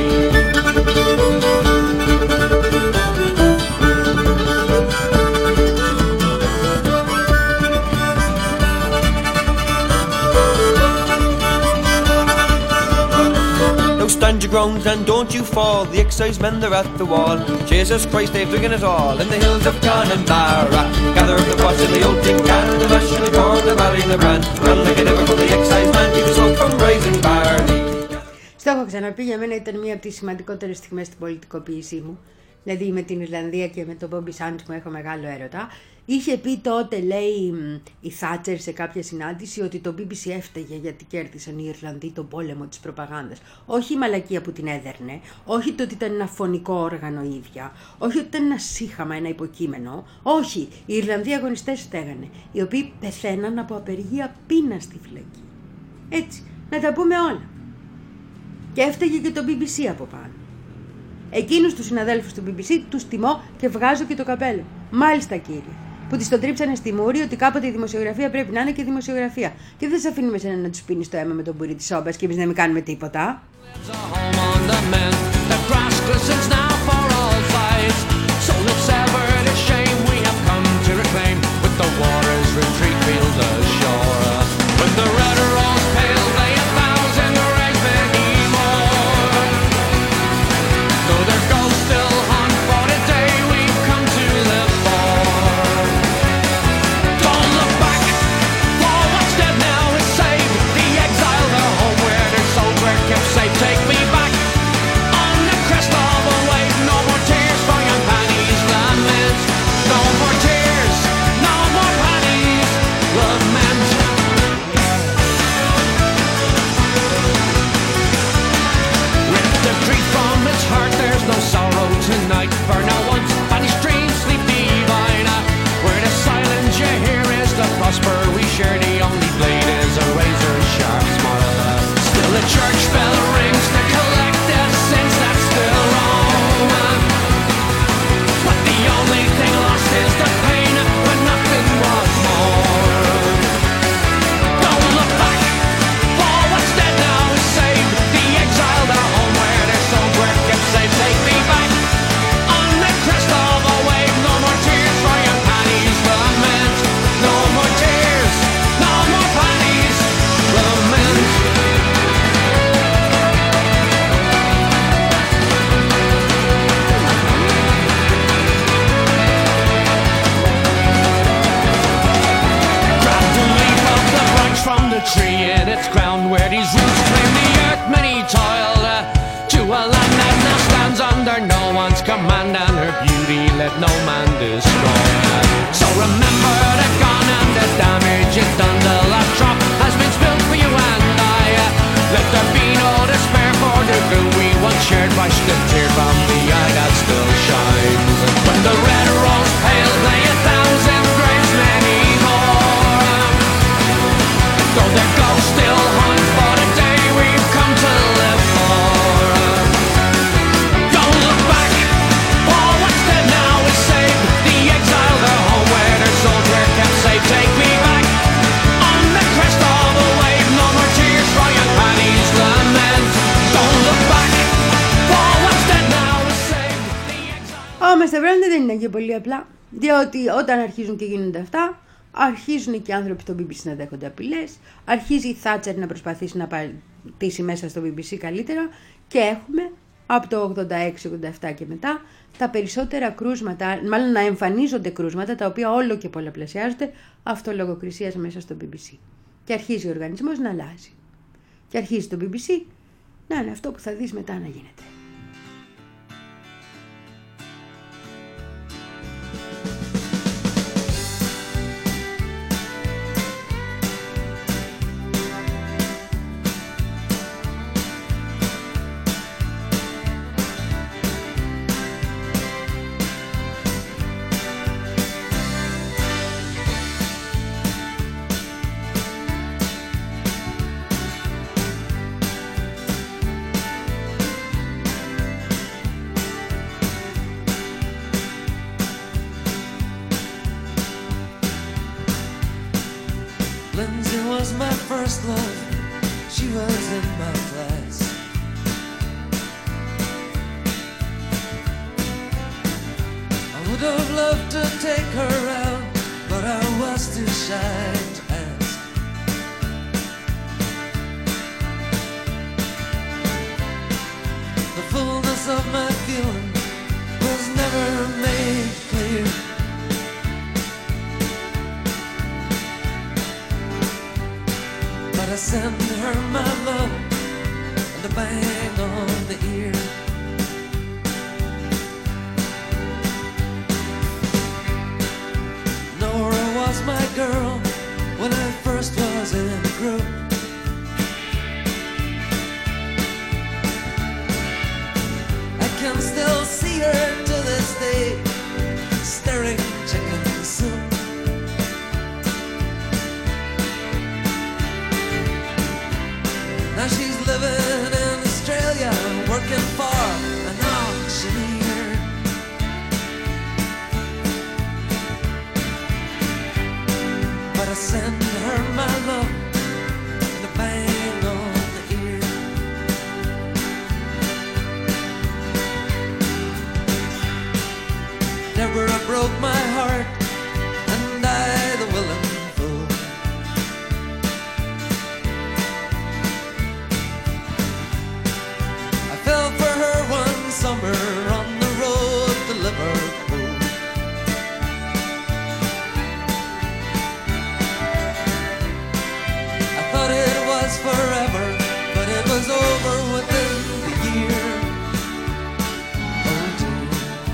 Stand your ground and don't you fall, the excise men they're at the wall. Jesus Christ, they've drinking it all in the hills of Connemara. Gather up the pots in the old tin can, the mash and the corn, the barley and the bran, run like a devil from the excise man, keep the smoke from raising barley. Στο έχω ξαναπεί, για μένα ήταν μία από τις σημαντικότερες στιγμές στην πολιτικοποίησή μου. Δηλαδή με την Ιρλανδία και με τον Μπόμπι Σάντς μου έχω μεγάλο έρωτα. Είχε πει τότε, λέει, η Θάτσερ σε κάποια συνάντηση ότι το μπι μπι σι έφταιγε γιατί κέρδισαν οι Ιρλανδοί τον πόλεμο της προπαγάνδας. Όχι η μαλακία που την έδερνε, όχι το ότι ήταν ένα φωνικό όργανο ίδια, όχι ότι ήταν ένα σύχαμα, ένα υποκείμενο. Όχι, οι Ιρλανδοί αγωνιστές στέγανε, οι οποίοι πεθαίναν από απεργία πείνα στη φυλακή. Έτσι, να τα πούμε όλα. Και έφταιγε και το μπι μπι σι από πάνω. Εκείνους τους συναδέλφους του μπι μπι σι τους τιμώ και βγάζω και το καπέλο. Μάλιστα, κύριε. Που της το τρίψανε στη μούρη ότι κάποτε η δημοσιογραφία πρέπει να είναι και δημοσιογραφία. Και δεν σε αφήνουμε σένα να τους πίνεις το αίμα με τον μπουρί της σόμπας και εμείς να μην κάνουμε τίποτα. Take me back on the crest of a wave. where these roots claim the earth many toiled uh, to a land that now stands under no one's command, and her beauty let no man destroy. So remember the gone and the damage it's done. The last drop has been spilled for you and I. Let there be no despair for the good we once shared. Wash the tear from the eye that still shines. When the red rose pales lay a thousand graves, many more. Though their ghosts still hunt for the day we've come to live for. Don't look back, all what's dead now is saved. The exile, their home where their souls were kept safe. Take me back on the crest of a wave. No more tears for young Paddy's lament. Don't look back, all what's dead now is saved. The exile. Όμως τα πράγματα δεν είναι και πολύ απλά. Διότι όταν αρχίζουν και γίνονται αυτά, αρχίζουν και οι άνθρωποι στο μπι μπι σι να δέχονται απειλές, αρχίζει η Θάτσερ να προσπαθήσει να πατήσει μέσα στο μπι μπι σι καλύτερα και έχουμε από το ογδόντα έξι ογδόντα επτά και μετά τα περισσότερα κρούσματα, μάλλον να εμφανίζονται κρούσματα τα οποία όλο και πολλαπλασιάζονται αυτολογοκρισίας μέσα στο μπι μπι σι. Και αρχίζει ο οργανισμός να αλλάζει. Και αρχίζει το μπι μπι σι να είναι αυτό που θα δεις μετά να γίνεται. Lindsay was my first love, she was in my class. I would have loved to take her out, but I was too shy to ask. The fullness of my feeling was never made clear. I send her my love and a bang on the ear. Nora was my girl when I first was in a group. I can still see her to this day, staring chicken soup. Now she's living in Australia, working for an auctioneer. But I send her my love and a bang on the ear. Deborah broke my heart and I the willing fool. Fell for her one summer on the road to Liverpool. I thought it was forever, but it was over within the year. Oh dear.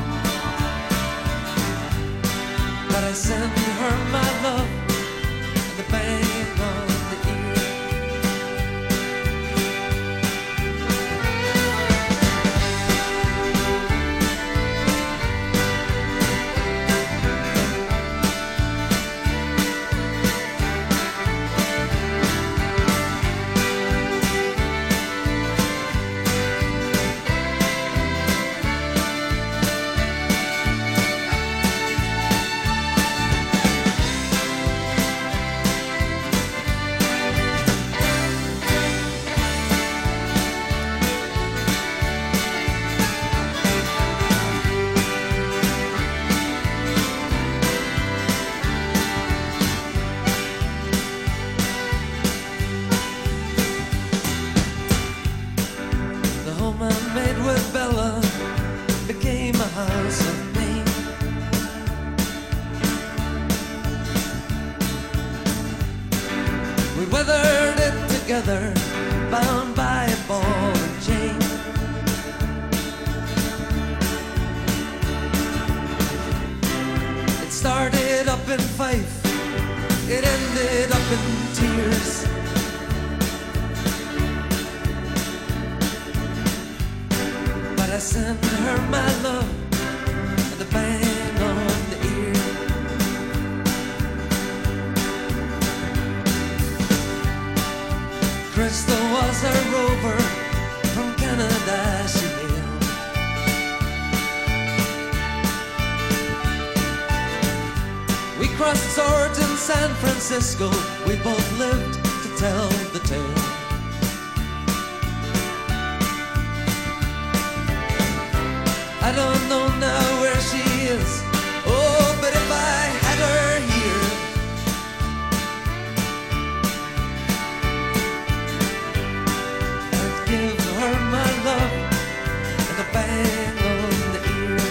But I sent her my love and the bang on the ear. Weathered it together up in Fife, it ended up in tears. But I sent her my love and the bang on the ear. Crystal was a rover, from Canada she hailed. We crossed swords in San Francisco, we both lived to tell the tale. I don't know now where she is, oh, but if I had her here, I'd give her my love and a bang on the ear.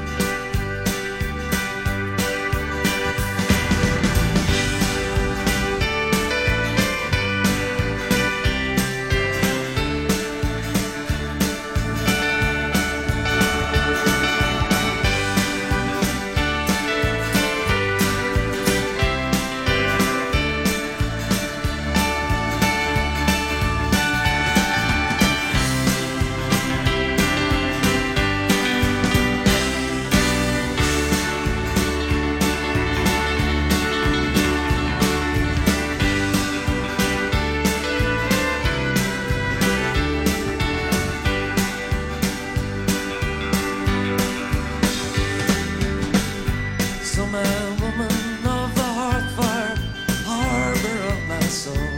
So my woman of the hearth fire, harbor of my soul,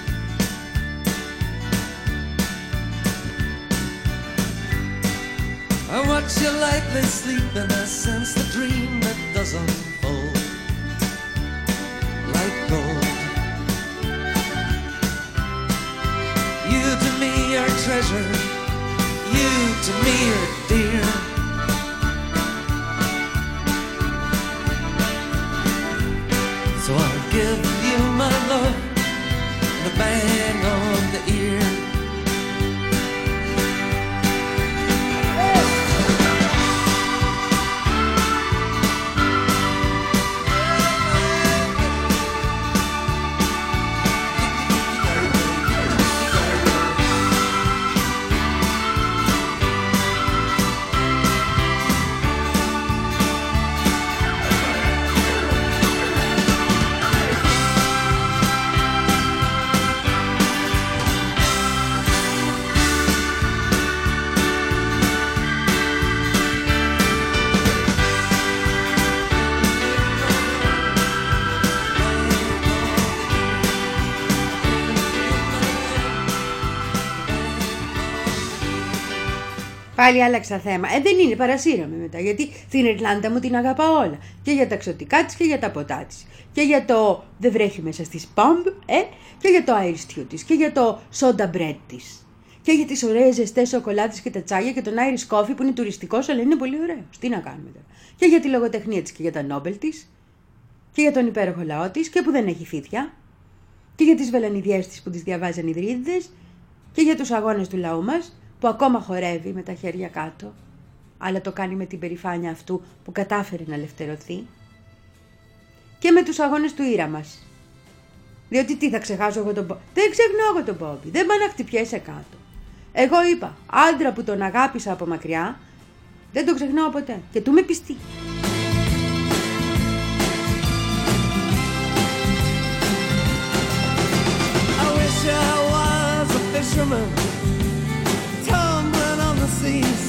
I watch you lightly sleep and I sense the dream that does unfold like gold. You to me are treasure, you to me are dear. So I'll give you my love and a bang on the ear. Πάλι άλλαξα θέμα. Ε, δεν είναι, παρασύρωμαι μετά. Γιατί την Ιρλάνδα μου την αγαπάω όλα. Και για τα εξωτικά της και για τα ποτά της. Και για το δεν βρέχει μέσα στις Pomb, ε, και για το Irish Stew της. Και για το soda bread της. Και για τις ωραίες ζεστές σοκολάτες και τα τσάγια και τον Irish coffee που είναι τουριστικός, αλλά είναι πολύ ωραίος. Τι να κάνουμε τώρα. Και για τη λογοτεχνία της και για τα Νόμπελ της. Και για τον υπέροχο λαό της και που δεν έχει φίδια. Και για τις βελανιδιές της που τις διαβάζαν οι δρύδιδες. Και για τους αγώνες του λαού μας, που ακόμα χορεύει με τα χέρια κάτω, αλλά το κάνει με την περηφάνεια αυτού που κατάφερε να ελευθερωθεί. Και με τους αγώνες του ήρα μας. Διότι τι θα ξεχάσω εγώ τον Μπόμπι. Δεν ξεχνώ εγώ τον Μπόμπι. Δεν πάω να χτυπιέσαι κάτω. Εγώ είπα, άντρα που τον αγάπησα από μακριά, δεν τον ξεχνάω ποτέ. Και του με πιστεί. I wish I was a fisherman, tumbling on the seas,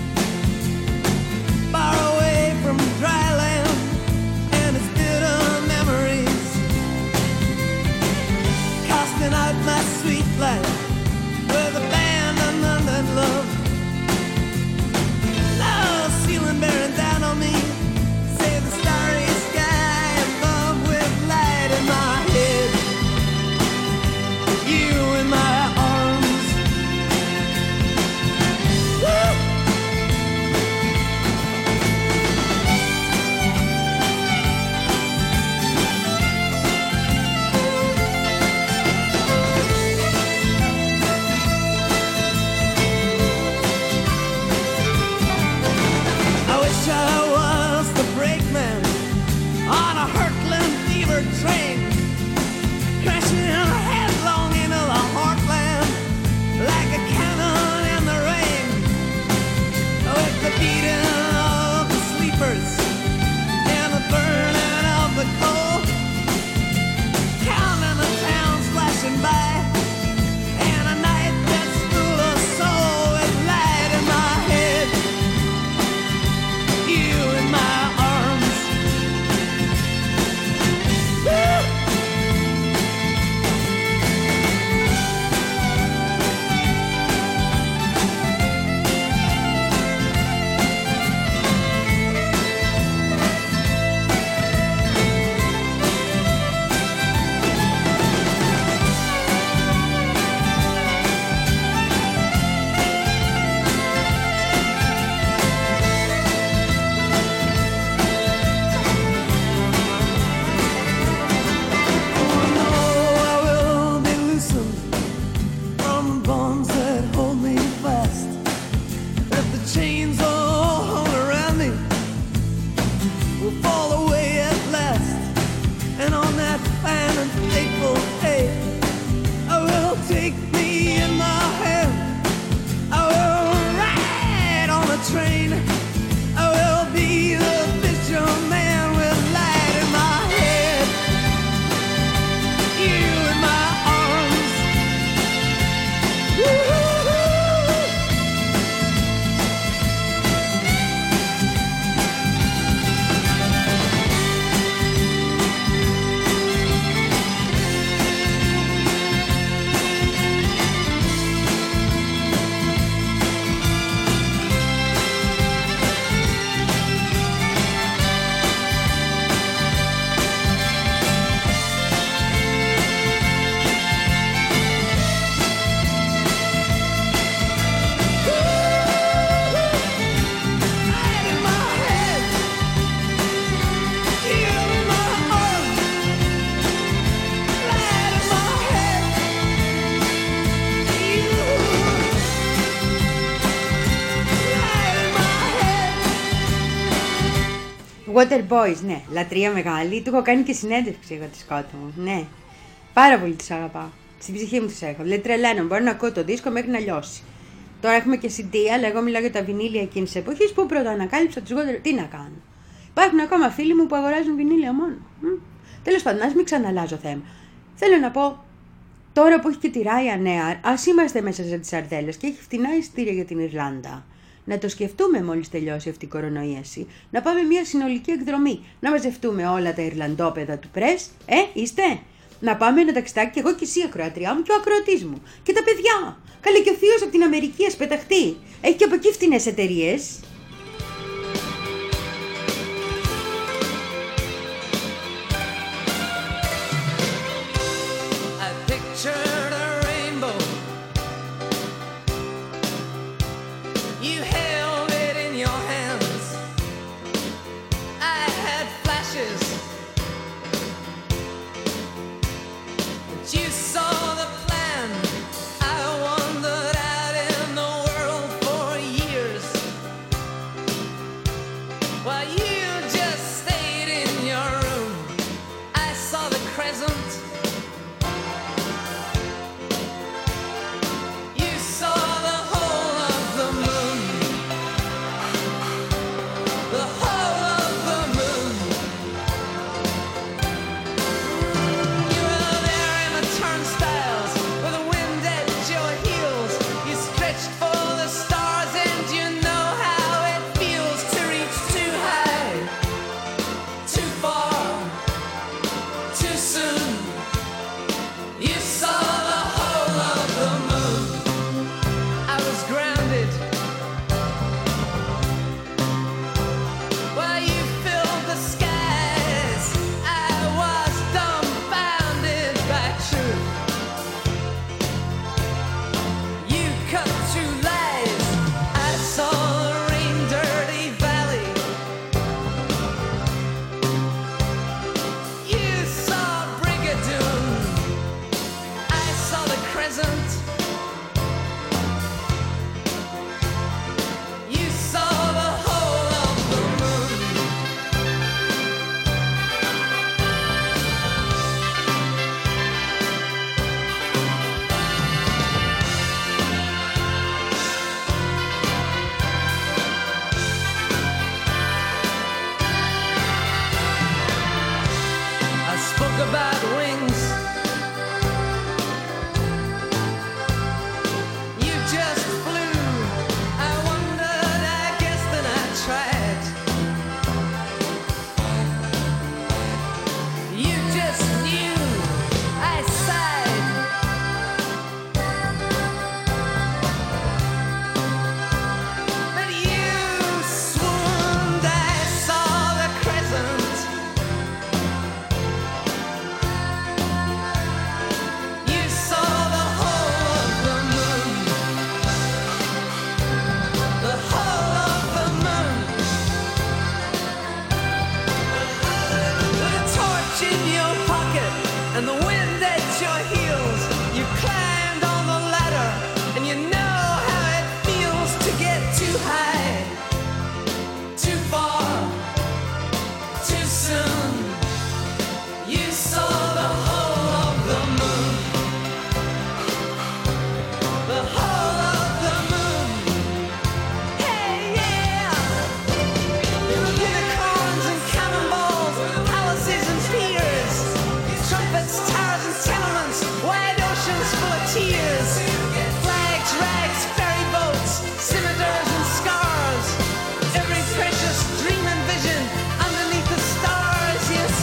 far away from dry land and its bitter memories, casting out my sweet life with abandonment and love. Love ceiling bearing down on me, Waterboys, ναι. Λατρεία μεγάλη. Του έχω κάνει και συνέντευξη εγώ τη Σκότ μου. Ναι. Πάρα πολύ τους αγαπάω. Στην ψυχή μου τους έχω. Δηλαδή τρελαίνω. Μπορώ να ακούω το δίσκο μέχρι να λιώσει. Τώρα έχουμε και σι ντι, αλλά εγώ μιλάω για τα βινίλια εκείνης της εποχής που πρώτα ανακάλυψα τους Waterboys. Τι να κάνω. Υπάρχουν ακόμα φίλοι μου που αγοράζουν βινίλια μόνο. Τέλος πάντων, ας μην ξαναλάζω θέμα. Θέλω να πω, τώρα που έχει και τη Ryanair, ας είμαστε μέσα σε τις σαρδέλες και έχει φτηνά εισιτήρια για την Ιρλάνδα. Να το σκεφτούμε μόλις τελειώσει αυτή η κορονοϊάση. Να πάμε μια συνολική εκδρομή. Να μαζευτούμε όλα τα Ιρλανδόπεδα του πρες. Ε, είστε. Να πάμε ένα ταξιτάκι κι εγώ και εσύ, ακροατριά μου, και ο ακροατής μου. Και τα παιδιά. Καλέ και ο θείος από την Αμερική, ας πεταχτεί. Έχει και από εκεί φτηνές εταιρείες. Yes,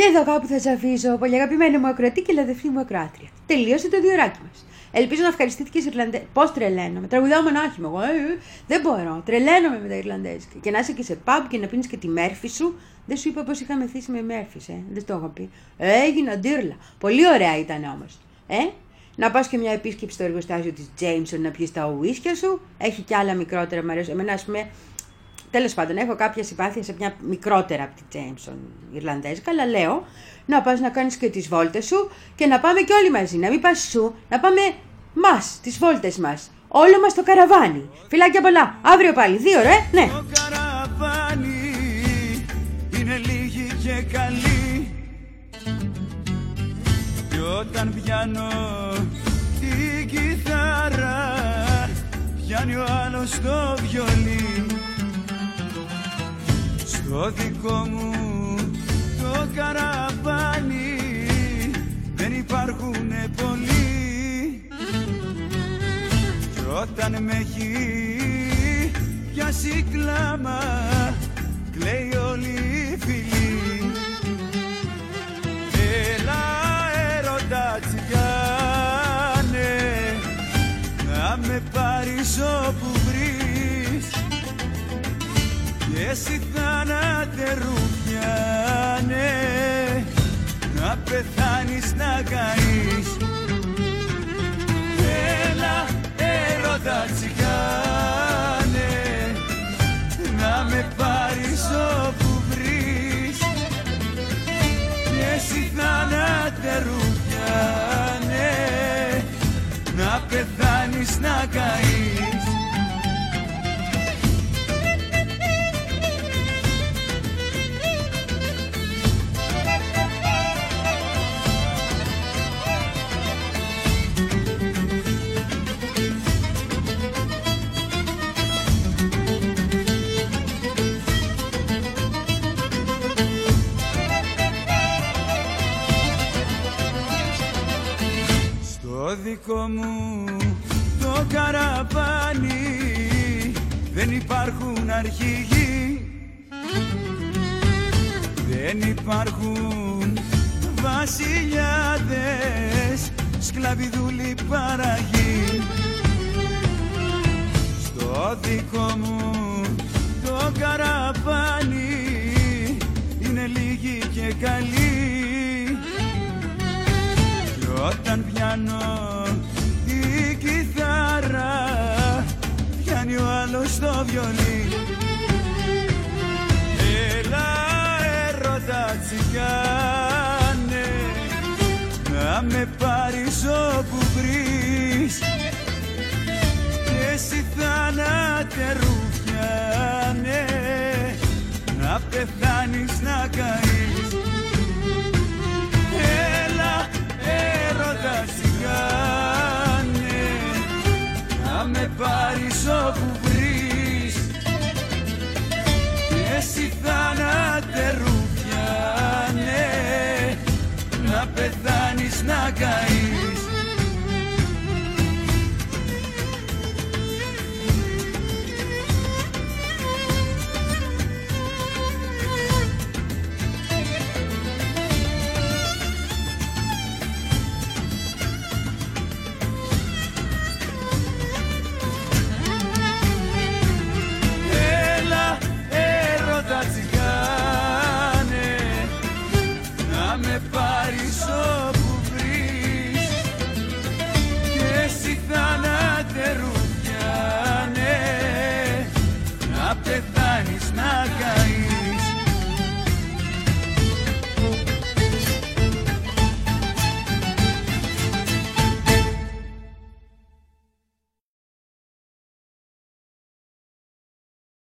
εδώ κάπου θα σας αφήσω, πολύ αγαπημένη μου ακροατή και λαδευτή μου ακροάτρια. Τελείωσε το διωράκι μας. Ελπίζω να ευχαριστήθηκες Ιρλανδέζικα. Πώς τρελαίνομαι. Τραγουδάω μονάχη μου εγώ. Ε, ε, δεν μπορώ. Τρελαίνομαι με τα Ιρλανδέζικα. Και να είσαι και σε pub και να πίνεις και τη Μέρφη σου. Δεν σου είπα πως είχα μεθύσει με Μέρφης, ε. Δεν το έχω πει. Έγινα ντύρλα. Πολύ ωραία ήταν όμως. Ε, να πας και μια επίσκεψη στο εργοστάσιο της Jameson να πιεις τα ουίσκια σου. Έχει και άλλα μικρότερα, μου αρέσει. Εμένα, ας πούμε, τέλος πάντων, έχω κάποια συμπάθεια σε μια μικρότερα από τη Jameson Ιρλανδέζικα, αλλά λέω να πας να κάνεις και τις βόλτες σου και να πάμε και όλοι μαζί. Να μην πας σου, να πάμε μας, τις βόλτες μας. Όλο μας το καραβάνι. Φιλάκια πολλά. Αύριο πάλι. Δύο ρε, ναι. Το καραβάνι είναι λίγοι και καλοί. Κι όταν πιάνω την κιθάρα, πιάνει ο άλλος το βιολί. Στο δικό μου το καραβάνι δεν υπάρχουνε πολλοί. Κι όταν με έχει πιάσει κλάμα, κλαίει όλη η φυλή. Έλα έρωτα τσιγάνε, να με πάρεις όπου βρεις. Και εσύ θάνατε ρουφιάνε, να πεθάνεις να καείς. Έλα έρωτα τσιγάνε, να με πάρεις όπου βρεις. Και εσύ θάνατε ρουφιάνε, να πεθάνεις να καείς. Το δικό μου το καραβάνι δεν υπάρχουν αρχηγοί, δεν υπάρχουν βασιλιάδες, σκλαβιδούλοι παραγοί. Στο δικό μου το καραβάνι είναι λίγοι και καλοί. Όταν πιάνω την κιθάρα, πιάνει ο άλλος το βιολί. Έλα έρωτα τσιγάνε, να με πάρεις όπου βρεις. Και εσύ θάνατε ρουφιάνε, να πεθάνεις να καείς. Έλα έρωτα τσιγάνε, να με πάρεις όπου βρεις. Και εσύ θάνατε